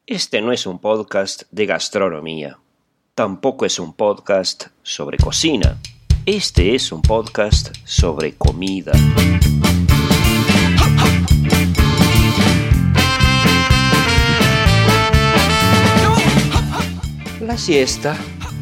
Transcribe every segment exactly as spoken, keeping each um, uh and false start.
Este no es un podcast de gastronomía. Tampoco es un podcast sobre cocina. Este es un podcast sobre comida. La siesta.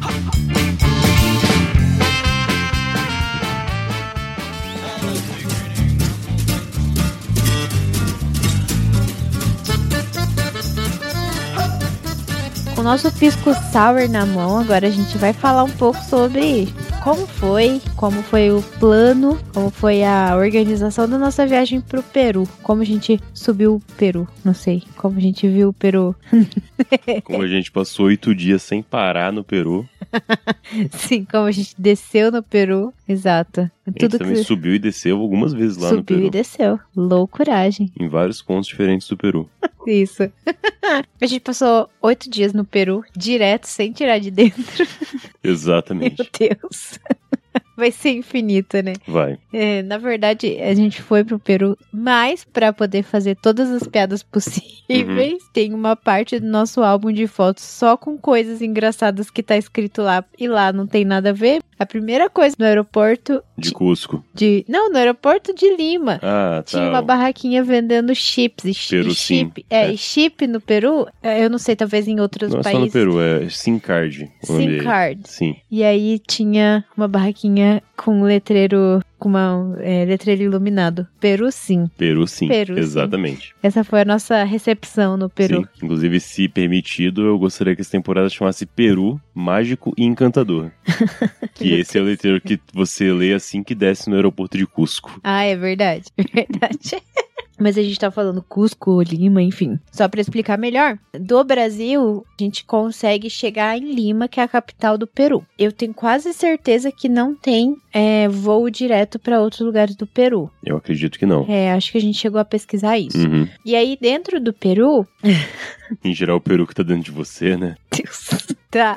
Com o nosso pisco sour na mão, agora a gente vai falar um pouco sobre como foi, como foi o plano, como foi a organização da nossa viagem pro Peru, como a gente subiu o Peru, não sei, como a gente viu o Peru. Como a gente passou oito dias sem parar no Peru. Sim, como a gente desceu no Peru, exato. A gente Tudo também que... subiu e desceu algumas vezes lá subiu no Peru. Subiu e desceu, loucuragem. Em vários pontos diferentes do Peru. Isso. A gente passou oito dias no Peru, direto, sem tirar de dentro. Exatamente. Meu Deus. Vai ser infinita, né? Vai. É, na verdade, a gente foi pro Peru mais pra poder fazer todas as piadas possíveis. Uhum. Tem uma parte do nosso álbum de fotos só com coisas engraçadas que tá escrito lá. E lá não tem nada a ver. A primeira coisa no aeroporto... De Cusco. De, não, no aeroporto de Lima. Ah, tá. Tinha uma barraquinha vendendo chips. E, Peru, e chip. sim. É, é, e chip no Peru, eu não sei, talvez em outros não, países. Não, só no Peru, é SIM card. SIM card. Sim. E aí tinha uma barraquinha com um letreiro, com uma é, letreiro iluminado. Peru sim. Peru sim, Peru, exatamente. Sim. Essa foi a nossa recepção no Peru. Sim, inclusive, se permitido, eu gostaria que essa temporada chamasse Peru Mágico e Encantador. Que esse é o letreiro que você lê assim que desce no aeroporto de Cusco. Ah, é verdade, é verdade. Mas a gente tá falando Cusco, Lima, enfim. Só pra explicar melhor, do Brasil, a gente consegue chegar em Lima, que é a capital do Peru. Eu tenho quase certeza que não tem é, voo direto pra outros lugares do Peru. Eu acredito que não. É, acho que a gente chegou a pesquisar isso. Uhum. E aí, dentro do Peru... Em geral, o Peru que tá dentro de você, né? Deus, tá...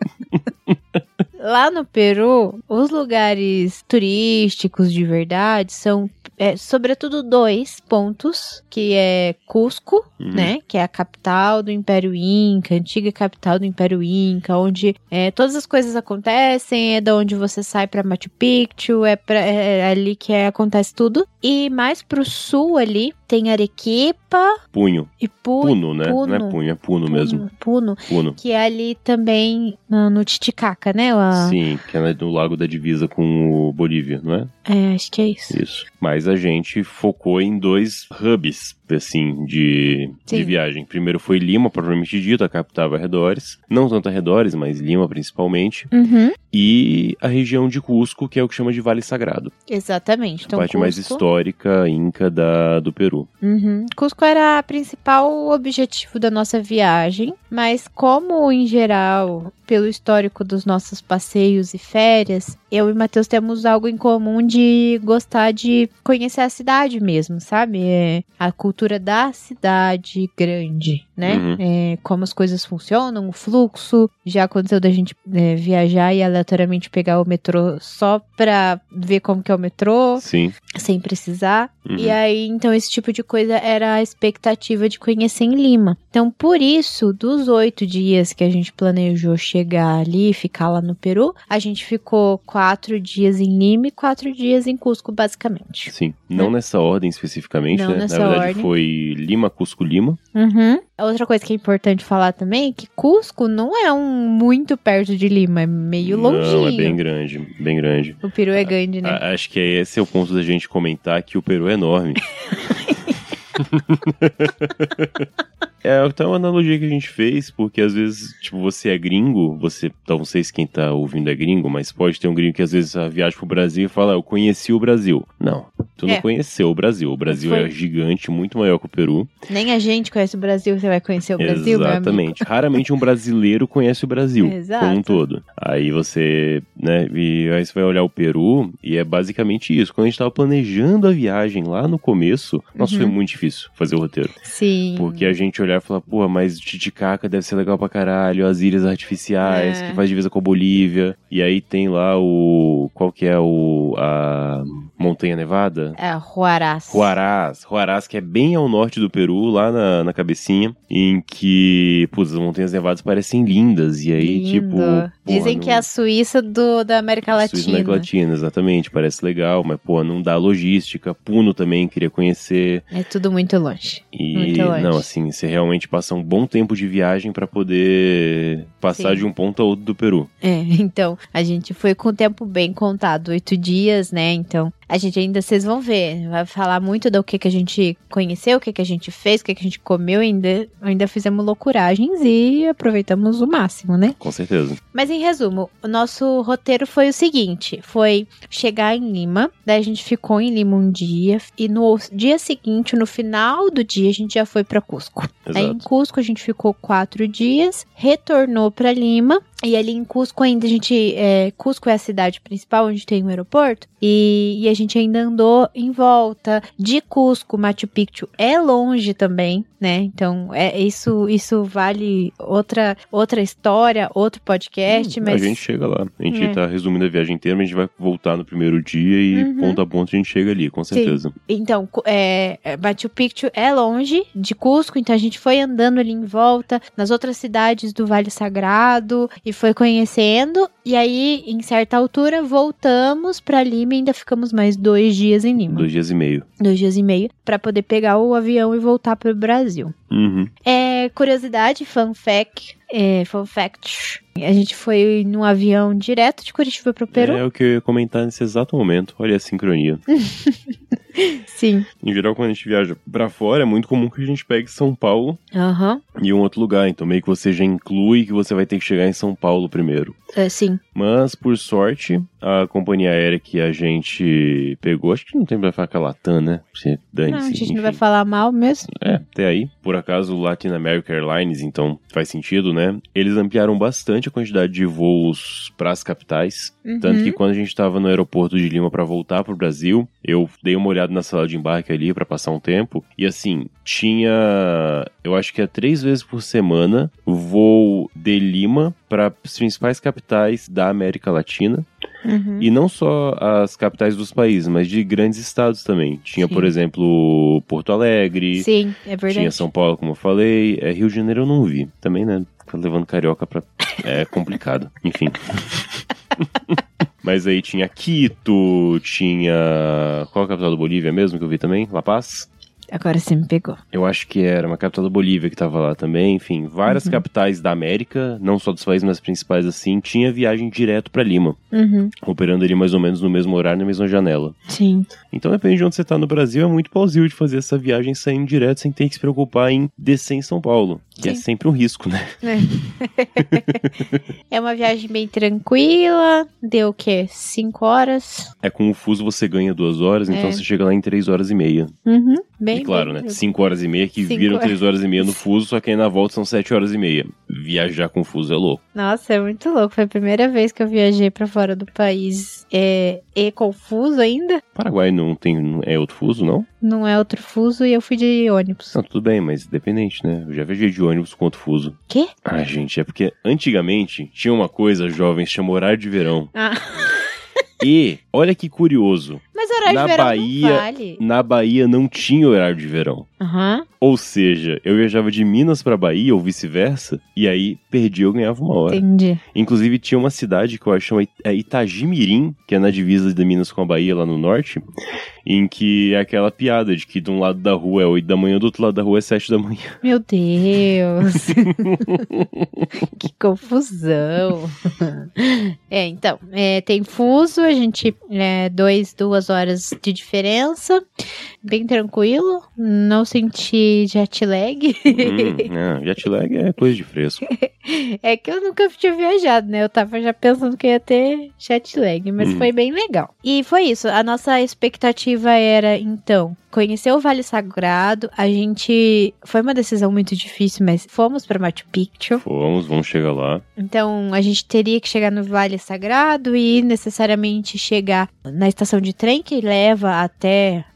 Lá no Peru, os lugares turísticos de verdade são, é, sobretudo, dois pontos, que é Cusco, uhum. né, que é a capital do Império Inca, antiga capital do Império Inca, onde é, todas as coisas acontecem, é da onde você sai pra Machu Picchu, é, pra, é ali que é, acontece tudo. E mais pro sul ali, tem Arequipa... Punho. E pu- Puno, né? Puno. Não é punho, é Puno, Puno mesmo. Puno. Puno. Que é ali também no, no Titicaca, né? A... Sim, que é no lago da divisa com o Bolívia, não é? É, acho que é isso. Isso. Mas a gente focou em dois hubs, assim, de, de viagem. Primeiro foi Lima, propriamente dito, a capital arredores. Não tanto arredores, mas Lima principalmente. Uhum. E a região de Cusco, que é o que chama de Vale Sagrado. Exatamente. Então, a parte Cusco... mais histórica, inca da, do Peru. Uhum. Cusco era o principal objetivo da nossa viagem, mas como, em geral, pelo histórico dos nossos passeios e férias, eu e Matheus temos algo em comum de gostar de conhecer a cidade mesmo, sabe? É a cultura da cidade grande, né? Uhum. É, como as coisas funcionam, o fluxo. Já aconteceu da gente é, viajar e aleatoriamente pegar o metrô só pra ver como que é o metrô. Sim. Sem precisar. Uhum. E aí, então, esse tipo de coisa era a expectativa de conhecer em Lima. Então, por isso, dos oito dias que a gente planejou chegar ali e ficar lá no Peru, a gente ficou quatro dias em Lima e quatro dias em Cusco, basicamente. Sim. Não né? nessa ordem especificamente, Não né? nessa Na verdade, ordem. foi Lima, Cusco, Lima. Uhum. Outra coisa que é importante falar também é que Cusco não é um muito perto de Lima, é meio longinho. Não, é bem grande, bem grande. O Peru é grande, né? A, acho que esse é o ponto da gente comentar que o Peru é enorme. É, então é uma analogia que a gente fez, porque às vezes, tipo, você é gringo, você, não sei se quem tá ouvindo é gringo, mas pode ter um gringo que às vezes viaja pro Brasil e fala, eu conheci o Brasil. Não, tu não É. conheceu o Brasil. O Brasil Foi. é gigante, muito maior que o Peru. Nem a gente conhece o Brasil, você vai conhecer o Brasil, meu amigo? Exatamente. Raramente um brasileiro conhece o Brasil, Exato. como um todo. Aí você, né, e aí você vai olhar o Peru e é basicamente isso. Quando a gente tava planejando a viagem lá no começo, nossa, Uhum. foi muito difícil fazer o roteiro. Sim. Porque a gente olhar e falar, pô, mas Titicaca deve ser legal pra caralho, as ilhas artificiais, É. que faz divisa com a Bolívia. E aí tem lá o... qual que é o... a Montanha Nevada? É, Huaraz. Huaraz. Huaraz, que é bem ao norte do Peru, lá na, na cabecinha, em que, putz, as Montanhas Nevadas parecem lindas, e aí, Lindo. tipo... Porra, Dizem não... que é a Suíça do, da América Latina. Suíça da América Latina, exatamente, parece legal, mas, pô, não dá logística. Puno também queria conhecer. É tudo muito longe. E, muito longe. não, assim, você realmente passa um bom tempo de viagem pra poder passar Sim. de um ponto a outro do Peru. É, então, a gente foi com o tempo bem contado, oito dias, né? Então, a gente ainda, vocês vão ver, vai falar muito do que, que a gente conheceu, o que, que a gente fez, o que, que a gente comeu, ainda, ainda fizemos loucuragens e aproveitamos o máximo, né? Com certeza. Mas em resumo, o nosso roteiro foi o seguinte, foi chegar em Lima, daí a gente ficou em Lima um dia, e no dia seguinte, no final do dia, a gente já foi pra Cusco. Exato. Aí em Cusco a gente ficou quatro dias, retornou pra Lima, e ali em Cusco ainda a gente, é, Cusco é a cidade principal, onde tem um aeroporto, e, e a gente ainda andou em volta de Cusco. Machu Picchu é longe também, né? Então, é, isso, isso vale outra, outra história, outro podcast, hum, mas... A gente chega lá. A gente É. tá resumindo a viagem inteira, mas a gente vai voltar no primeiro dia e Uhum. ponto a ponto a gente chega ali, com certeza. Sim. Então, cu- é, é, Machu Picchu é longe de Cusco, então a gente foi andando ali em volta, nas outras cidades do Vale Sagrado, e foi conhecendo, e aí, em certa altura, voltamos pra Lima e ainda ficamos mais dois dias em Lima. Dois dias e meio. Dois dias e meio, pra poder pegar o avião e voltar pro Brasil. Uhum. É, curiosidade, fun fact, é, fun fact, a gente foi num avião direto de Curitiba pro Peru. É o que eu ia comentar nesse exato momento. Olha a sincronia. Sim. Em geral, quando a gente viaja pra fora, é muito comum que a gente pegue São Paulo Aham. e um outro lugar. Então, meio que você já inclui que você vai ter que chegar em São Paulo primeiro. É, sim. Mas, por sorte, a companhia aérea que a gente pegou, acho que não tem pra falar com a Latam, né? Você dane-se, Não, a gente enfim. não vai falar mal mesmo. É, até aí. Por acaso, o Latin America Airlines, então faz sentido, né? Eles ampliaram bastante a quantidade de voos pras capitais. Uhum. Tanto que quando a gente tava no aeroporto de Lima pra voltar pro Brasil, eu dei uma olhada na sala de embarque ali pra passar um tempo. E assim, tinha, eu acho que é três vezes por semana, voo de Lima para as principais capitais da América Latina. Uhum. E não só as capitais dos países, mas de grandes estados também. Tinha, Sim. por exemplo, Porto Alegre. Sim, é verdade. Tinha São Paulo, como eu falei. É, Rio de Janeiro eu não vi. Também, né? Tá levando carioca pra... É complicado. Enfim. Mas aí tinha Quito, tinha... Qual é a capital da Bolívia mesmo que eu vi também? La Paz? Agora você me pegou. Eu acho que era uma capital da Bolívia que tava lá também. Enfim, várias Uhum. capitais da América, não só dos países, mas principais assim, tinha viagem direto pra Lima. Uhum. Operando ali mais ou menos no mesmo horário, na mesma janela. Sim. Então, depende de onde você tá no Brasil, é muito plausível de fazer essa viagem saindo direto sem ter que se preocupar em descer em São Paulo. Que é Sim. sempre um risco, né? É uma viagem bem tranquila. Deu o quê? Cinco horas? É com o fuso você ganha duas horas, então É. você chega lá em três horas e meia. Uhum. Bem, e claro, bem, né? Cinco horas e meia que Cinco viram horas. três horas e meia no fuso, só que aí na volta são sete horas e meia. Viajar com fuso é louco. Nossa, é muito louco. Foi a primeira vez que eu viajei pra fora do país. É, e confuso ainda. Paraguai não tem. não é outro fuso, não? Não é outro fuso e eu fui de ônibus. Não, tudo bem, mas independente, né? Eu já viajei de ônibus com outro fuso. Quê? Ah, gente, é porque antigamente tinha uma coisa, jovens, chama horário de verão. Ah. E, olha que curioso, Mas horário Na de verão Bahia- não vale. na Bahia não tinha horário de verão. Aham. Ou seja, eu viajava de Minas pra Bahia ou vice-versa, e aí perdia eu ganhava uma hora. Entendi. Inclusive tinha uma cidade que eu acho chama é Itagimirim, que é na divisa de Minas com a Bahia lá no norte, em que é aquela piada de que de um lado da rua é oito da manhã, do outro lado da rua é sete da manhã. Meu Deus. Que confusão. É, então, é, tem fuso, a gente é dois, duas horas de diferença, bem tranquilo, não senti jet lag. hum, não, jet lag é coisa de fresco. É que eu nunca tinha viajado, né? Eu tava já pensando que ia ter jet lag, mas Hum. foi bem legal. E foi isso, a nossa expectativa era, então, conhecer o Vale Sagrado. A gente... Foi uma decisão muito difícil, mas fomos pra Machu Picchu. Fomos, vamos chegar lá. Então, a gente teria que chegar no Vale Sagrado e necessariamente chegar na estação de trem que leva até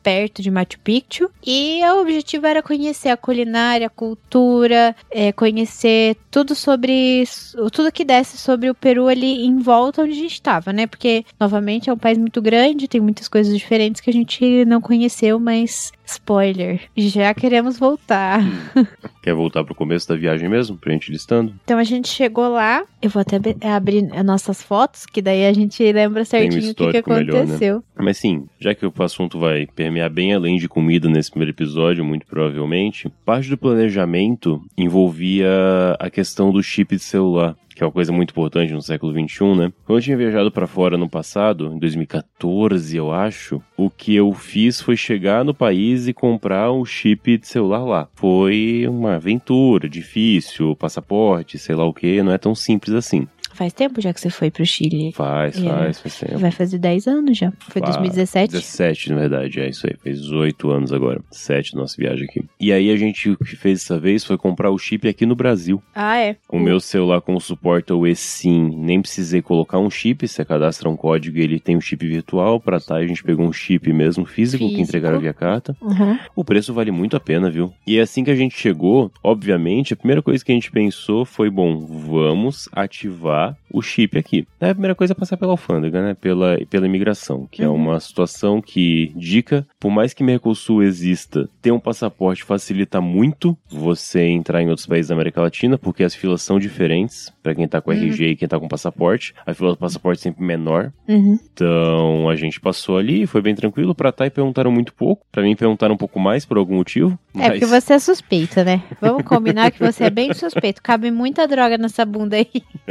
perto de Machu Picchu. E o objetivo era conhecer a culinária, a cultura, é, conhecer tudo sobre, tudo que desse sobre o Peru ali em volta onde a gente estava, né? Porque, novamente, é um país muito grande, tem muitas coisas diferentes que a gente não conheceu, mas, spoiler, já queremos voltar. Hum. Quer voltar pro começo da viagem mesmo, pra gente listando? Então a gente chegou lá, eu vou até abrir as nossas fotos, que daí a gente lembra certinho um o que, que aconteceu. Melhor, né? Mas sim, já que o assunto vai permear bem além de comida nesse primeiro episódio, muito provavelmente, parte do planejamento envolvia a questão do chip de celular, que é uma coisa muito importante no século vinte e um, né? Quando eu tinha viajado pra fora no passado, em dois mil e quatorze, eu acho, o que eu fiz foi chegar no país e comprar um chip de celular lá. Foi uma aventura, difícil, passaporte, sei lá o que, não é tão simples assim. Faz tempo já que você foi pro Chile? Faz, é. faz, faz tempo. Vai fazer dez anos já. Foi dois mil e dezessete? dezessete, na verdade, é isso aí. Fez oito anos agora. sete da nossa viagem aqui. E aí a gente, o que fez dessa vez foi comprar o chip aqui no Brasil. Ah, é? O uh. meu celular, como suporta o eSIM, nem precisei colocar um chip. Você cadastra um código e ele tem um chip virtual. Pra tá, a gente pegou um chip mesmo físico, físico. que entregaram via carta. Uhum. O preço vale muito a pena, viu? E assim que a gente chegou, obviamente, a primeira coisa que a gente pensou foi, bom, vamos ativar o chip aqui. A primeira coisa é passar pela alfândega, né? Pela, pela imigração, que uhum. é uma situação que, dica, por mais que Mercosul exista, ter um passaporte facilita muito você entrar em outros países da América Latina, porque as filas são diferentes pra quem tá com uhum. R G e quem tá com passaporte. A fila do passaporte é sempre menor. Uhum. Então, a gente passou ali, foi bem tranquilo. Pra Thay perguntaram muito pouco. Pra mim perguntaram um pouco mais, por algum motivo. Mas... É porque você é suspeito, né? Vamos combinar que você é bem suspeito. Cabe muita droga nessa bunda aí.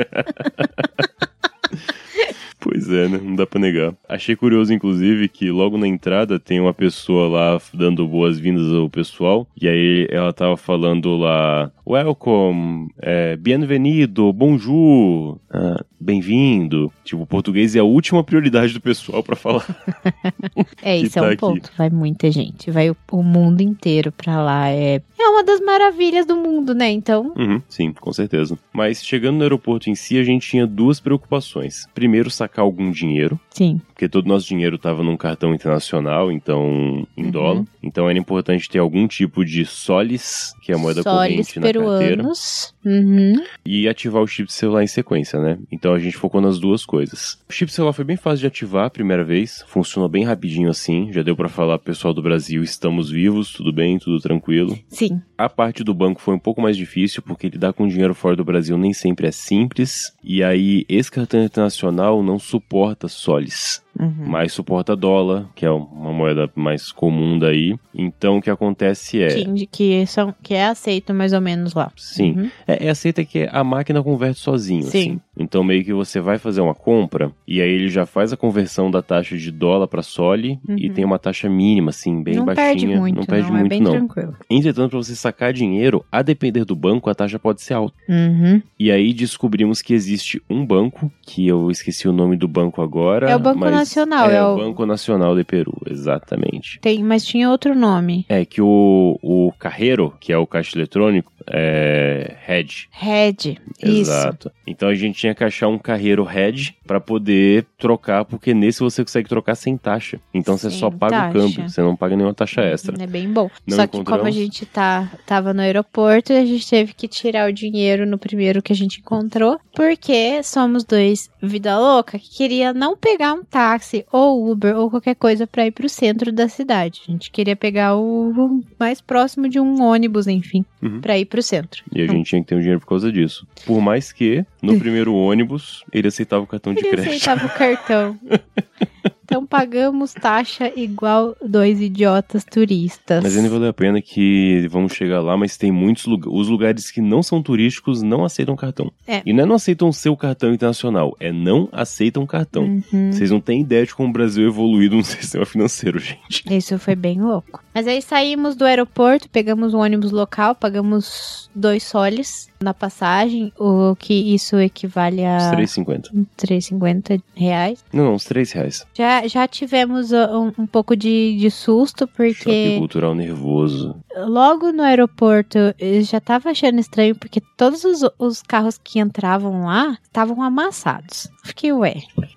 Pois é, né? Não dá pra negar. Achei curioso, inclusive, que logo na entrada tem uma pessoa lá dando boas-vindas ao pessoal. E aí ela tava falando lá, welcome, é, bienvenido, bonjour, ah, bem-vindo. Tipo, o português é a última prioridade do pessoal pra falar. É, isso é um aqui. ponto. Vai muita gente. Vai o, o mundo inteiro pra lá. É, é uma das maravilhas do mundo, né? Então... Uhum, sim, com certeza. Mas chegando no aeroporto em si, a gente tinha duas preocupações. Primeiro, sacar algum dinheiro. Sim. Porque todo o nosso dinheiro estava num cartão internacional, então em uhum. dólar. Então era importante ter algum tipo de soles, que é a moeda soles corrente na carteira. Uhum. E ativar o chip de celular em sequência, né? Então a gente focou nas duas coisas. O chip de celular foi bem fácil de ativar a primeira vez. Funcionou bem rapidinho assim. Já deu pra falar pro pessoal do Brasil, estamos vivos, tudo bem, tudo tranquilo. Sim. A parte do banco foi um pouco mais difícil, porque lidar com dinheiro fora do Brasil nem sempre é simples. E aí, esse cartão internacional não suporta soles. Uhum. Mas suporta dólar, que é uma moeda mais comum daí. Então, o que acontece é... Que, que, são, que é aceito mais ou menos lá. Sim. Uhum. É, é aceita que a máquina converte sozinho, Sim. assim. Então, meio que você vai fazer uma compra, e aí ele já faz a conversão da taxa de dólar para sole, uhum. e tem uma taxa mínima, assim, bem não baixinha. Perde muito, não perde não, muito, é bem não. Tranquilo. Entretanto, para você sacar dinheiro, a depender do banco, a taxa pode ser alta. Uhum. E aí descobrimos que existe um banco, que eu esqueci o nome do banco agora. É o Banco mas Nacional. É, é o Banco Nacional de Peru, exatamente. Tem, mas tinha outro nome. É que o, o Cajero, que é o caixa eletrônico, é Hedge. Hedge, Exato. Isso. Então a gente tinha que achar um Cajero Hedge para poder trocar, porque nesse você consegue trocar sem taxa. Então sem você só paga taxa. o câmbio, você não paga nenhuma taxa extra. É bem bom. Não Só que como a gente tá, tava no aeroporto, a gente teve que tirar o dinheiro no primeiro que a gente encontrou, porque somos dois vida louca que queria não pegar um táxi ou Uber ou qualquer coisa para ir pro centro da cidade. A gente queria pegar o mais próximo de um ônibus, enfim, uhum. para ir pro centro. E a então, gente tinha que ter um dinheiro por causa disso. Por mais que, no primeiro ônibus, ele aceitava o cartão de ele crédito. Ele aceitava o cartão. Então pagamos taxa igual dois idiotas turistas. Mas ainda valeu a pena que vamos chegar lá, mas tem muitos lugares. Os lugares que não são turísticos não aceitam cartão. É. E não é não aceitam seu cartão internacional, é não aceitam cartão. Uhum. Vocês não têm ideia de como o Brasil é evoluído no sistema financeiro, gente. Isso foi bem louco. Mas aí saímos do aeroporto, pegamos um ônibus local, pagamos dois soles na passagem, o que isso equivale a... Uns três reais e cinquenta centavos. três reais e cinquenta reais. Não, não, uns três reais. Já, já tivemos um, um pouco de, de susto, porque... Choque cultural nervoso. Logo no aeroporto, eu já tava achando estranho, porque todos os, os carros que entravam lá estavam amassados. Fiquei, ué,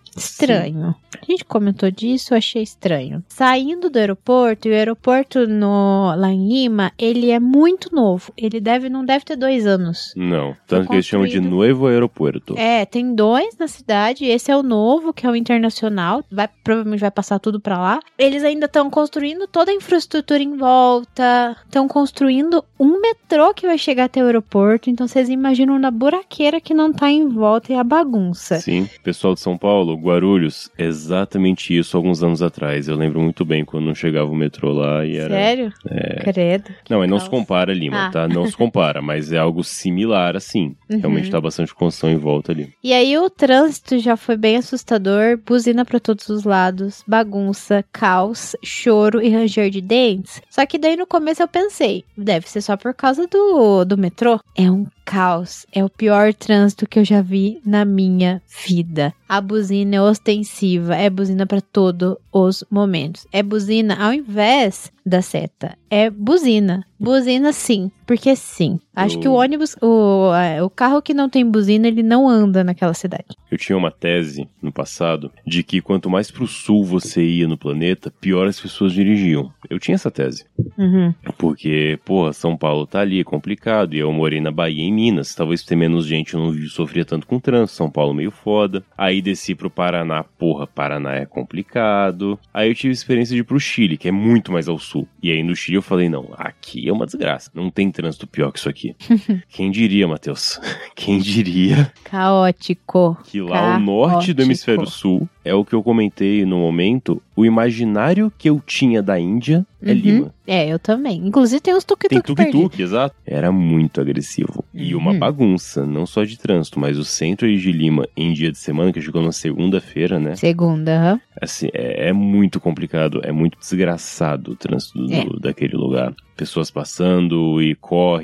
Estranho. Sim. A gente comentou disso, eu achei estranho. Saindo do aeroporto, e o aeroporto no, lá em Lima, ele é muito novo. Ele deve, não deve ter dois anos. Não, tanto que eles chamam de Novo Aeroporto. É, tem dois na cidade, esse é o novo, que é o internacional, vai, provavelmente vai passar tudo pra lá. Eles ainda estão construindo toda a infraestrutura em volta, estão construindo um metrô que vai chegar até o aeroporto, então vocês imaginam na buraqueira que não tá em volta e a bagunça. Sim, pessoal de São Paulo, Guarulhos, exatamente isso alguns anos atrás. Eu lembro muito bem quando não chegava o metrô lá e era... Sério? É... Credo. Não, mas não se compara, Lima, ah. tá? Não se compara, mas é algo similar, assim. Uhum. Realmente tá bastante construção em volta ali. E aí o trânsito já foi bem assustador, buzina pra todos os lados, bagunça, caos, choro e ranger de dentes. Só que daí no começo eu pensei, deve ser só por causa do, do metrô. É um caos, é o pior trânsito que eu já vi na minha vida. A buzina é ostensiva, é buzina para todos os momentos. É buzina ao invés da seta, é buzina. Buzina sim, porque sim. Acho eu... que o ônibus, o, o carro que não tem buzina, ele não anda naquela cidade. Eu tinha uma tese no passado de que quanto mais pro sul você ia no planeta, pior as pessoas dirigiam. Eu tinha essa tese. Uhum. Porque, porra, São Paulo tá ali, é complicado, e eu morei na Bahia, em Minas. Talvez ter menos gente, eu não sofria tanto com trânsito. São Paulo meio foda. Aí desci pro Paraná, porra, Paraná é complicado. Aí eu tive a experiência de ir pro Chile, que é muito mais ao sul. E aí no Chile eu falei, não, aqui é uma desgraça. Não tem trânsito pior que isso aqui. Quem diria, Matheus? Quem diria? Caótico. Que lá Caótico. O norte do hemisfério sul é o que eu comentei no momento. O imaginário que eu tinha da Índia é uhum. Lima. É, eu também. Inclusive tem uns tuk-tuk Tem tuk-tuk, exato. Era muito agressivo. Uhum. E uma bagunça, não só de trânsito, mas o centro de Lima em dia de semana, que chegou na segunda-feira, né? Segunda, aham. Uhum. Assim, é, é muito complicado, é muito desgraçado o trânsito do, é. daquele lugar. Pessoas passando e corre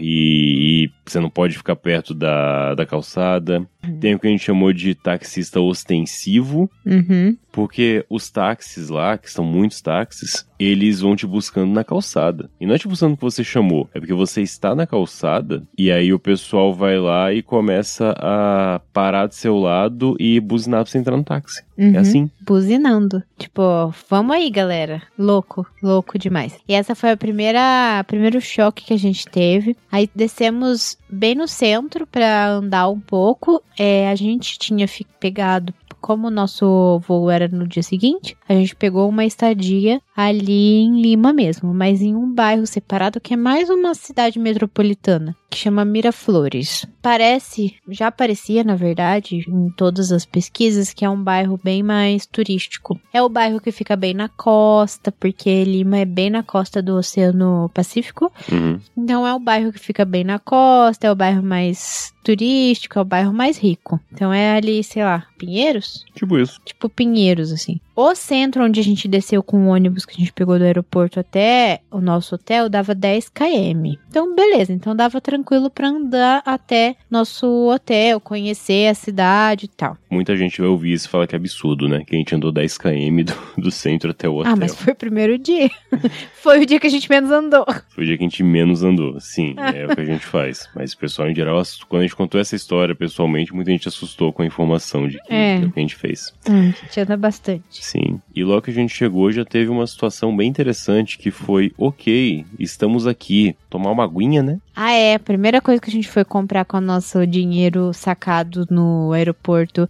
e você não pode ficar perto da, da calçada. Uhum. Tem o que a gente chamou de taxista ostensivo, uhum. porque os táxis lá, que são muitos táxis, eles vão te buscando na calçada. E não é te buscando o que você chamou, é porque você está na calçada e aí o pessoal vai lá e começa a parar do seu lado e buzinar pra você entrar no táxi. Uhum. É assim. Buzinando. Tipo, vamos aí, galera. Louco, louco demais. E essa foi a primeira, primeiro choque que a gente teve. Aí descemos bem no centro pra andar um pouco. É, a gente tinha pegado... Como o nosso voo era no dia seguinte, a gente pegou uma estadia ali em Lima mesmo, mas em um bairro separado que é mais uma cidade metropolitana, que chama Miraflores. Parece, já parecia na verdade, em todas as pesquisas, que é um bairro bem mais turístico. É o bairro que fica bem na costa, porque Lima é bem na costa do Oceano Pacífico. Uhum. Então é o bairro que fica bem na costa, é o bairro mais turístico, é o bairro mais rico. Então é ali, sei lá, Pinheiros? Tipo isso. Tipo Pinheiros, assim. O centro onde a gente desceu com o ônibus que a gente pegou do aeroporto até o nosso hotel dava dez quilômetros. Então, beleza. Então, dava tranquilo pra andar até nosso hotel, conhecer a cidade e tal. Muita gente vai ouvir isso e falar que é absurdo, né? Que a gente andou dez quilômetros do, do centro até o hotel. Ah, mas foi o primeiro dia. Foi o dia que a gente menos andou. Foi o dia que a gente menos andou. Sim, é o que a gente faz. Mas o pessoal, em geral, quando a gente contou essa história pessoalmente, muita gente assustou com a informação de que, é. do que a gente fez. Hum, a gente anda bastante. Sim. E logo que a gente chegou, já teve uma situação bem interessante que foi, ok, estamos aqui, tomar uma aguinha, né? Ah, é. A primeira coisa que a gente foi comprar com o nosso dinheiro sacado no aeroporto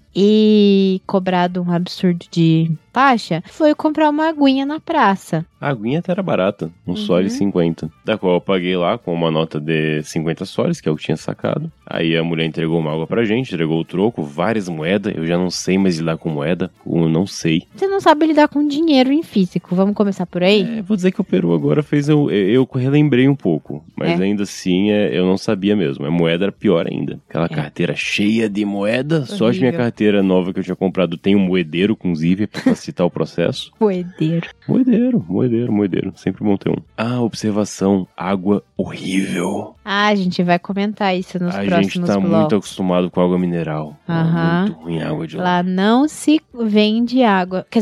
e cobrado um absurdo de taxa foi comprar uma aguinha na praça. A aguinha até era barata, um uhum. sol e cinquenta. Da qual eu paguei lá com uma nota de cinquenta soles, que é o que tinha sacado. Aí a mulher entregou uma água pra gente, entregou o troco, várias moedas. Eu já não sei mais lidar com moeda, eu não sei. Você não sabe lidar com dinheiro em físico, vamos começar por aí? É, vou dizer que o Peru agora fez, eu, eu relembrei um pouco. Mas é. ainda assim, é, eu não sabia mesmo. A moeda era pior ainda. Aquela é. carteira cheia de moeda. Horrível. Só de minha carteira nova que eu tinha comprado tem um moedeiro com zíper pra facilitar o processo. Moedeiro. Moedeiro, moedeiro, moedeiro. Sempre bom ter um. Ah, observação. Água horrível. Ah, a gente vai comentar isso nos a próximos blocos. A gente tá blocos. muito acostumado com água mineral. Aham. É muito ruim a água de lá. Lá não se vende água. Quer dizer, e se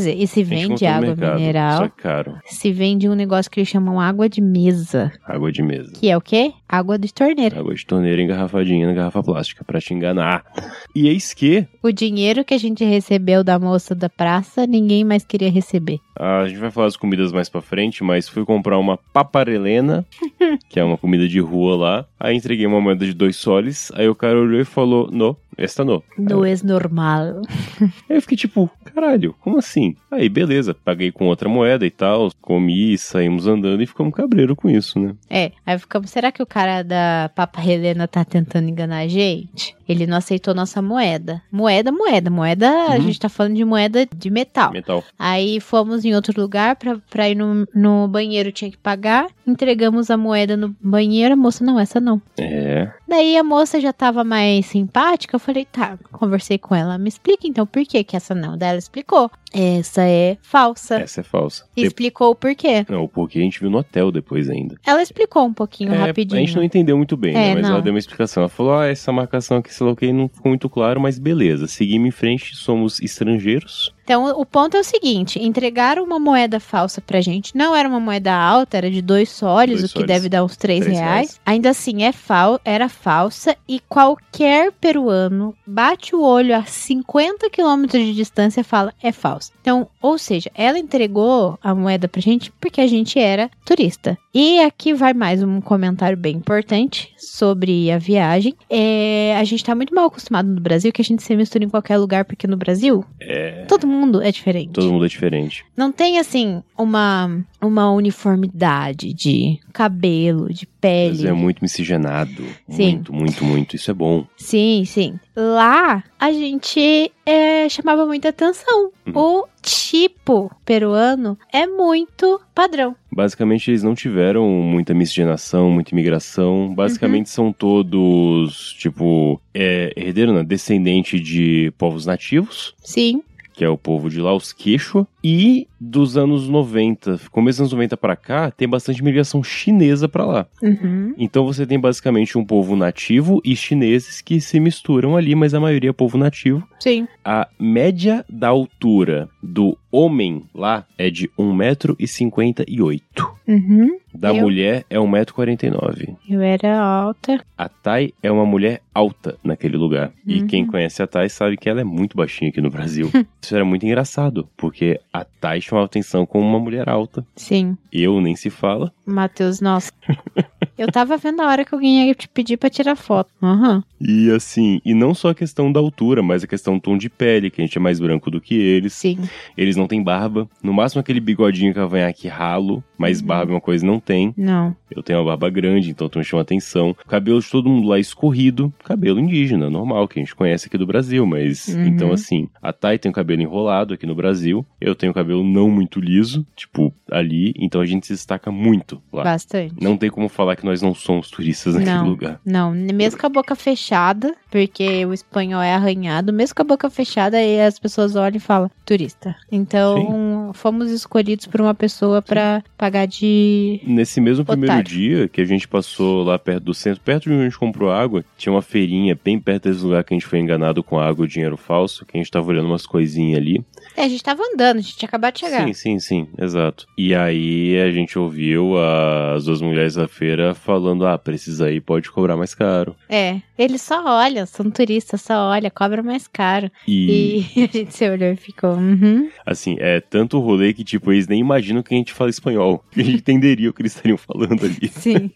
vende encontrou no água mercado, mineral. Só que caro. Se vende um negócio que eles chamam água de mesa. Água de mesa. Que é o quê? Água de torneira. Água de torneira engarrafadinha na garrafa plástica, pra te enganar. E eis que O dinheiro que a gente recebeu da moça da praça, ninguém mais queria receber. a gente vai falar das comidas mais pra frente, mas fui comprar uma paparelena, que é uma comida de rua lá. Aí entreguei uma moeda de dois soles. Aí o cara olhou e falou, no, esta não. Não é normal. Aí eu fiquei tipo, caralho, como assim? Aí beleza, paguei com outra moeda e tal, comi, saímos andando e ficamos cabreiro com isso, né? É, aí ficamos, será que o cara da Papa Helena tá tentando enganar a gente? Ele não aceitou nossa moeda. Moeda, moeda, moeda, Uhum. a gente tá falando de moeda de metal. Metal. Aí fomos em outro lugar pra, pra ir no, no banheiro, tinha que pagar. Entregamos a moeda no banheiro, a moça, não, essa não. É. Daí a moça já tava mais simpática, eu falei, tá, conversei com ela, me explica então por que que essa não. Daí ela explicou, essa é falsa. Essa é falsa. E explicou o porquê. Não, porque a gente viu no hotel depois ainda. Ela explicou um pouquinho É, rapidinho. a gente não entendeu muito bem, É, né? Mas não. ela deu uma explicação. Ela falou, ah, essa marcação aqui, sei lá o que, não ficou muito claro, mas beleza. Seguimos em frente, somos estrangeiros. Então, o ponto é o seguinte, entregaram uma moeda falsa pra gente, não era uma moeda alta, era de dois soles, Dois o que soles. deve dar uns três, Três reais. reais. Ainda assim, é fal era falsa e qualquer peruano bate o olho a cinquenta quilômetros de distância e fala, é falsa. Então, ou seja, ela entregou a moeda pra gente porque a gente era turista. E aqui vai mais um comentário bem importante sobre a viagem. É, a gente tá muito mal acostumado no Brasil que a gente se mistura em qualquer lugar, porque no Brasil, É. todo mundo é diferente. Todo mundo é diferente. Não tem, assim, uma, uma uniformidade de cabelo, de pele. Mas é muito miscigenado. Sim. Muito, muito, muito. Isso é bom. Sim, sim. Lá, a gente é, chamava muita atenção. Uhum. O tipo peruano é muito padrão. Basicamente, eles não tiveram muita miscigenação, muita imigração. Basicamente, são todos, tipo, é, herdeiro, né? Descendente de povos nativos, Sim. que é o povo de lá, os Quechua. E dos anos noventa, começo dos anos noventa pra cá, tem bastante migração chinesa pra lá. Uhum. Então você tem basicamente um povo nativo e chineses que se misturam ali, mas a maioria é povo nativo. Sim. A média da altura do homem lá é de um metro e cinquenta e oito. Uhum. Da Eu? mulher é um metro e quarenta e nove. Eu era alta. A Thay é uma mulher alta naquele lugar. E Uhum. quem conhece a Thay sabe que ela é muito baixinha aqui no Brasil. Isso era muito engraçado, porque a Thay chamava atenção como uma mulher alta. Sim. Eu nem se fala. Matheus, nossa. Eu tava vendo a hora que alguém ia te pedir pra tirar foto. Aham. E assim, e não só a questão da altura, mas a questão do tom de pele, que a gente é mais branco do que eles. Sim. Eles não têm barba. No máximo aquele bigodinho cavanhaque ralo, mas Uhum. barba é uma coisa que não tem. Não. Eu tenho uma barba grande, então também chama atenção. O cabelo de todo mundo lá é escorrido. Cabelo indígena, normal, que a gente conhece aqui do Brasil. Mas, Uhum. então assim, a Thay tem o cabelo enrolado aqui no Brasil. Eu tenho o cabelo não muito liso, tipo, ali. Então a gente se destaca muito lá. Bastante. Não tem como falar que nós não somos turistas naquele Não. lugar. Não, mesmo com a boca fechada, porque o espanhol é arranhado, mesmo com a boca fechada, aí as pessoas olham e falam, turista. Então, fomos escolhidos por uma pessoa pra pagar de... Nesse mesmo primeiro Otário. dia que a gente passou lá perto do centro, perto de onde a gente comprou água, tinha uma feirinha bem perto desse lugar que a gente foi enganado com água e dinheiro falso, que a gente tava olhando umas coisinhas ali. É, a gente tava andando, a gente tinha acabado de chegar. Sim, sim, sim, exato. E aí a gente ouviu as duas mulheres da feira falando, ah, precisa ir, pode cobrar mais caro. É, eles só olham, são turistas, só olham, cobra mais caro. E, E a gente se olhou e ficou, uhum. assim, é tanto rolê que, tipo, eles nem imaginam que a gente fala espanhol. Que a gente entenderia o que eles estariam falando ali. Sim.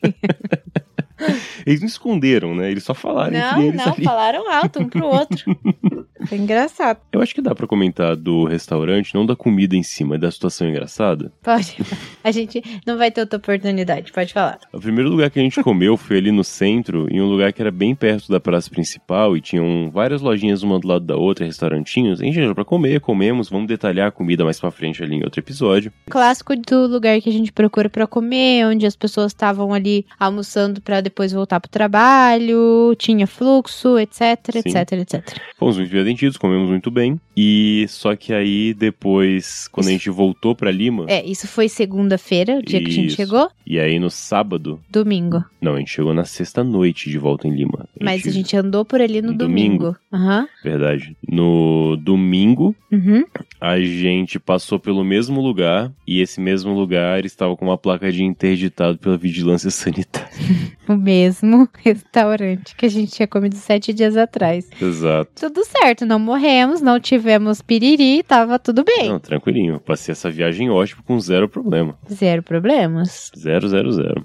Eles não esconderam, né? Eles só falaram entre Não, eles não, ali. falaram alto um pro outro. Foi engraçado. Eu acho que dá pra comentar do restaurante, não da comida em si, mas da situação engraçada. Pode. A gente não vai ter outra oportunidade, pode falar. O primeiro lugar que a gente comeu foi ali no centro, em um lugar que era bem perto da praça principal, e tinham várias lojinhas uma do lado da outra, restaurantinhos. A gente ia pra comer, comemos, vamos detalhar a comida mais pra frente ali em outro episódio. Clássico do lugar que a gente procura pra comer, onde as pessoas estavam ali almoçando pra depois voltar pro trabalho, tinha fluxo, etc, Sim. etc, etcétera. Fomos muito bem atendidos, comemos muito bem, e só que aí depois, quando a gente voltou pra Lima, É, isso foi segunda-feira, o dia que a gente Isso. chegou, e aí no sábado, domingo. não, a gente chegou na sexta-noite de volta em Lima. Mas a gente andou por ali no No domingo. Aham. Verdade. No domingo, Uhum. a gente passou pelo mesmo lugar e esse mesmo lugar estava com uma placa de interditado pela vigilância sanitária. O mesmo restaurante que a gente tinha comido sete dias atrás. Exato. Tudo certo, não morremos, não tivemos piriri, tava tudo bem. Não, tranquilinho. Passei essa viagem ótima com zero problema. Zero problemas. Zero, zero, zero.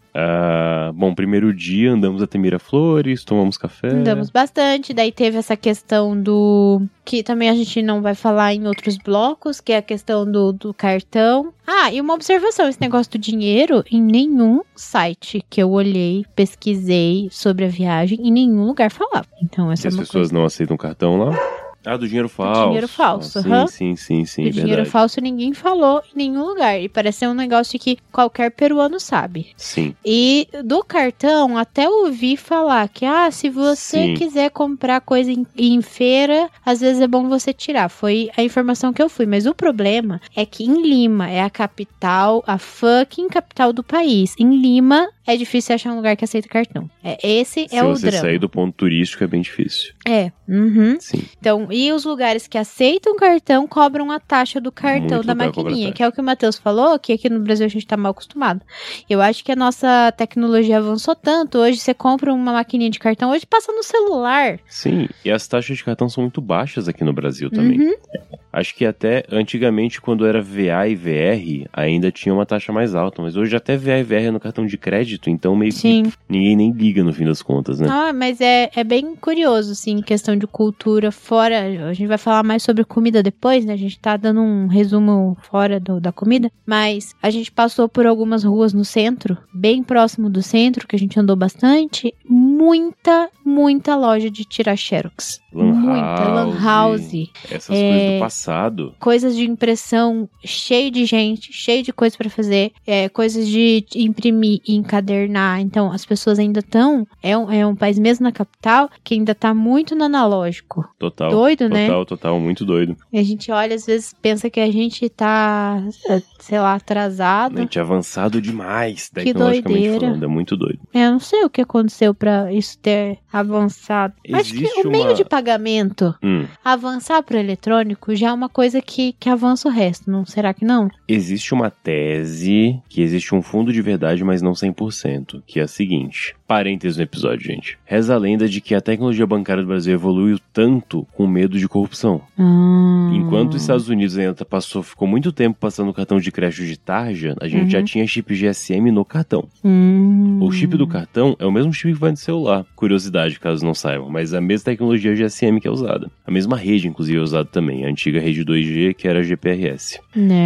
Ah, bom, primeiro dia andamos até Miraflores, tomamos café. Andamos bastante, daí teve essa questão do... que também a gente não vai falar em outros blocos, que é a questão do, do cartão. Ah, e uma observação, esse negócio do dinheiro, em nenhum site que eu olhei, pesquisei sobre a viagem, em nenhum lugar falava. Então, essa que é as uma pessoas coisa... não aceitam cartão lá? Ah, do dinheiro falso. Do dinheiro falso, sim, aham. sim, sim, sim, Do dinheiro verdade. falso ninguém falou em nenhum lugar. E parece ser um negócio que qualquer peruano sabe. Sim. E do cartão, até ouvi falar que, ah, se você Sim. quiser comprar coisa em, em feira, às vezes é bom você tirar. Foi a informação que eu fui. Mas o problema é que em Lima é a capital, a fucking capital do país. Em Lima é difícil achar um lugar que aceita cartão. É, esse Se é o você drama. sair do ponto turístico é bem difícil. É, uhum. Sim. Então, e os lugares que aceitam cartão cobram a taxa do cartão Muito da lugar cobra maquininha, taxa. que é o que o Matheus falou, que aqui no Brasil a gente tá mal acostumado. Eu acho que a nossa tecnologia avançou tanto, hoje você compra uma maquininha de cartão, hoje passa no celular. Sim, e as taxas de cartão são muito baixas aqui no Brasil também. Uhum. Acho que até antigamente, quando era V A e V R, ainda tinha uma taxa mais alta, mas hoje até V A e V R é no cartão de crédito, então meio Sim. que ninguém nem liga no fim das contas, né? Ah, mas é, é bem curioso, assim, questão de cultura fora. A gente vai falar mais sobre comida depois, né? A gente tá dando um resumo fora do, da comida. Mas a gente passou por algumas ruas no centro, bem próximo do centro, que a gente andou bastante. Muita, muita loja de tirar xerox. Lan Muita, lan house. Essas É, coisas do passado. Coisas de impressão, cheio de gente, cheio de coisa pra fazer, é, coisas de imprimir e encadernar. Então, as pessoas ainda estão. É um, é um país, mesmo na capital, que ainda tá muito no analógico. Total. Doido, total, né? Total, total, muito doido. E a gente olha, às vezes, pensa que a gente tá, sei lá, A atrasado. gente é avançado demais, Que tecnologicamente doideira. falando. É muito doido. Eu não sei o que aconteceu pra isso ter avançado. Acho que Existe o meio uma- de pagamento, Hum. avançar pro eletrônico, já é uma coisa que, que avança o resto, não será que não? Existe uma tese que existe um fundo de verdade, mas não cem por cento, que é a seguinte. Parênteses no episódio, gente. Reza a lenda de que a tecnologia bancária do Brasil evoluiu tanto com medo de corrupção. Hum. Enquanto os Estados Unidos ainda passou, ficou muito tempo passando cartão de crédito de tarja, a gente Uhum. já tinha chip G S M no cartão. Hum. O chip do cartão é o mesmo chip que vai no celular. Curiosidade, caso não saibam, mas a mesma tecnologia G S M que é usada. A mesma rede, inclusive, é usada também. A antiga rede dois G, que era G P R S.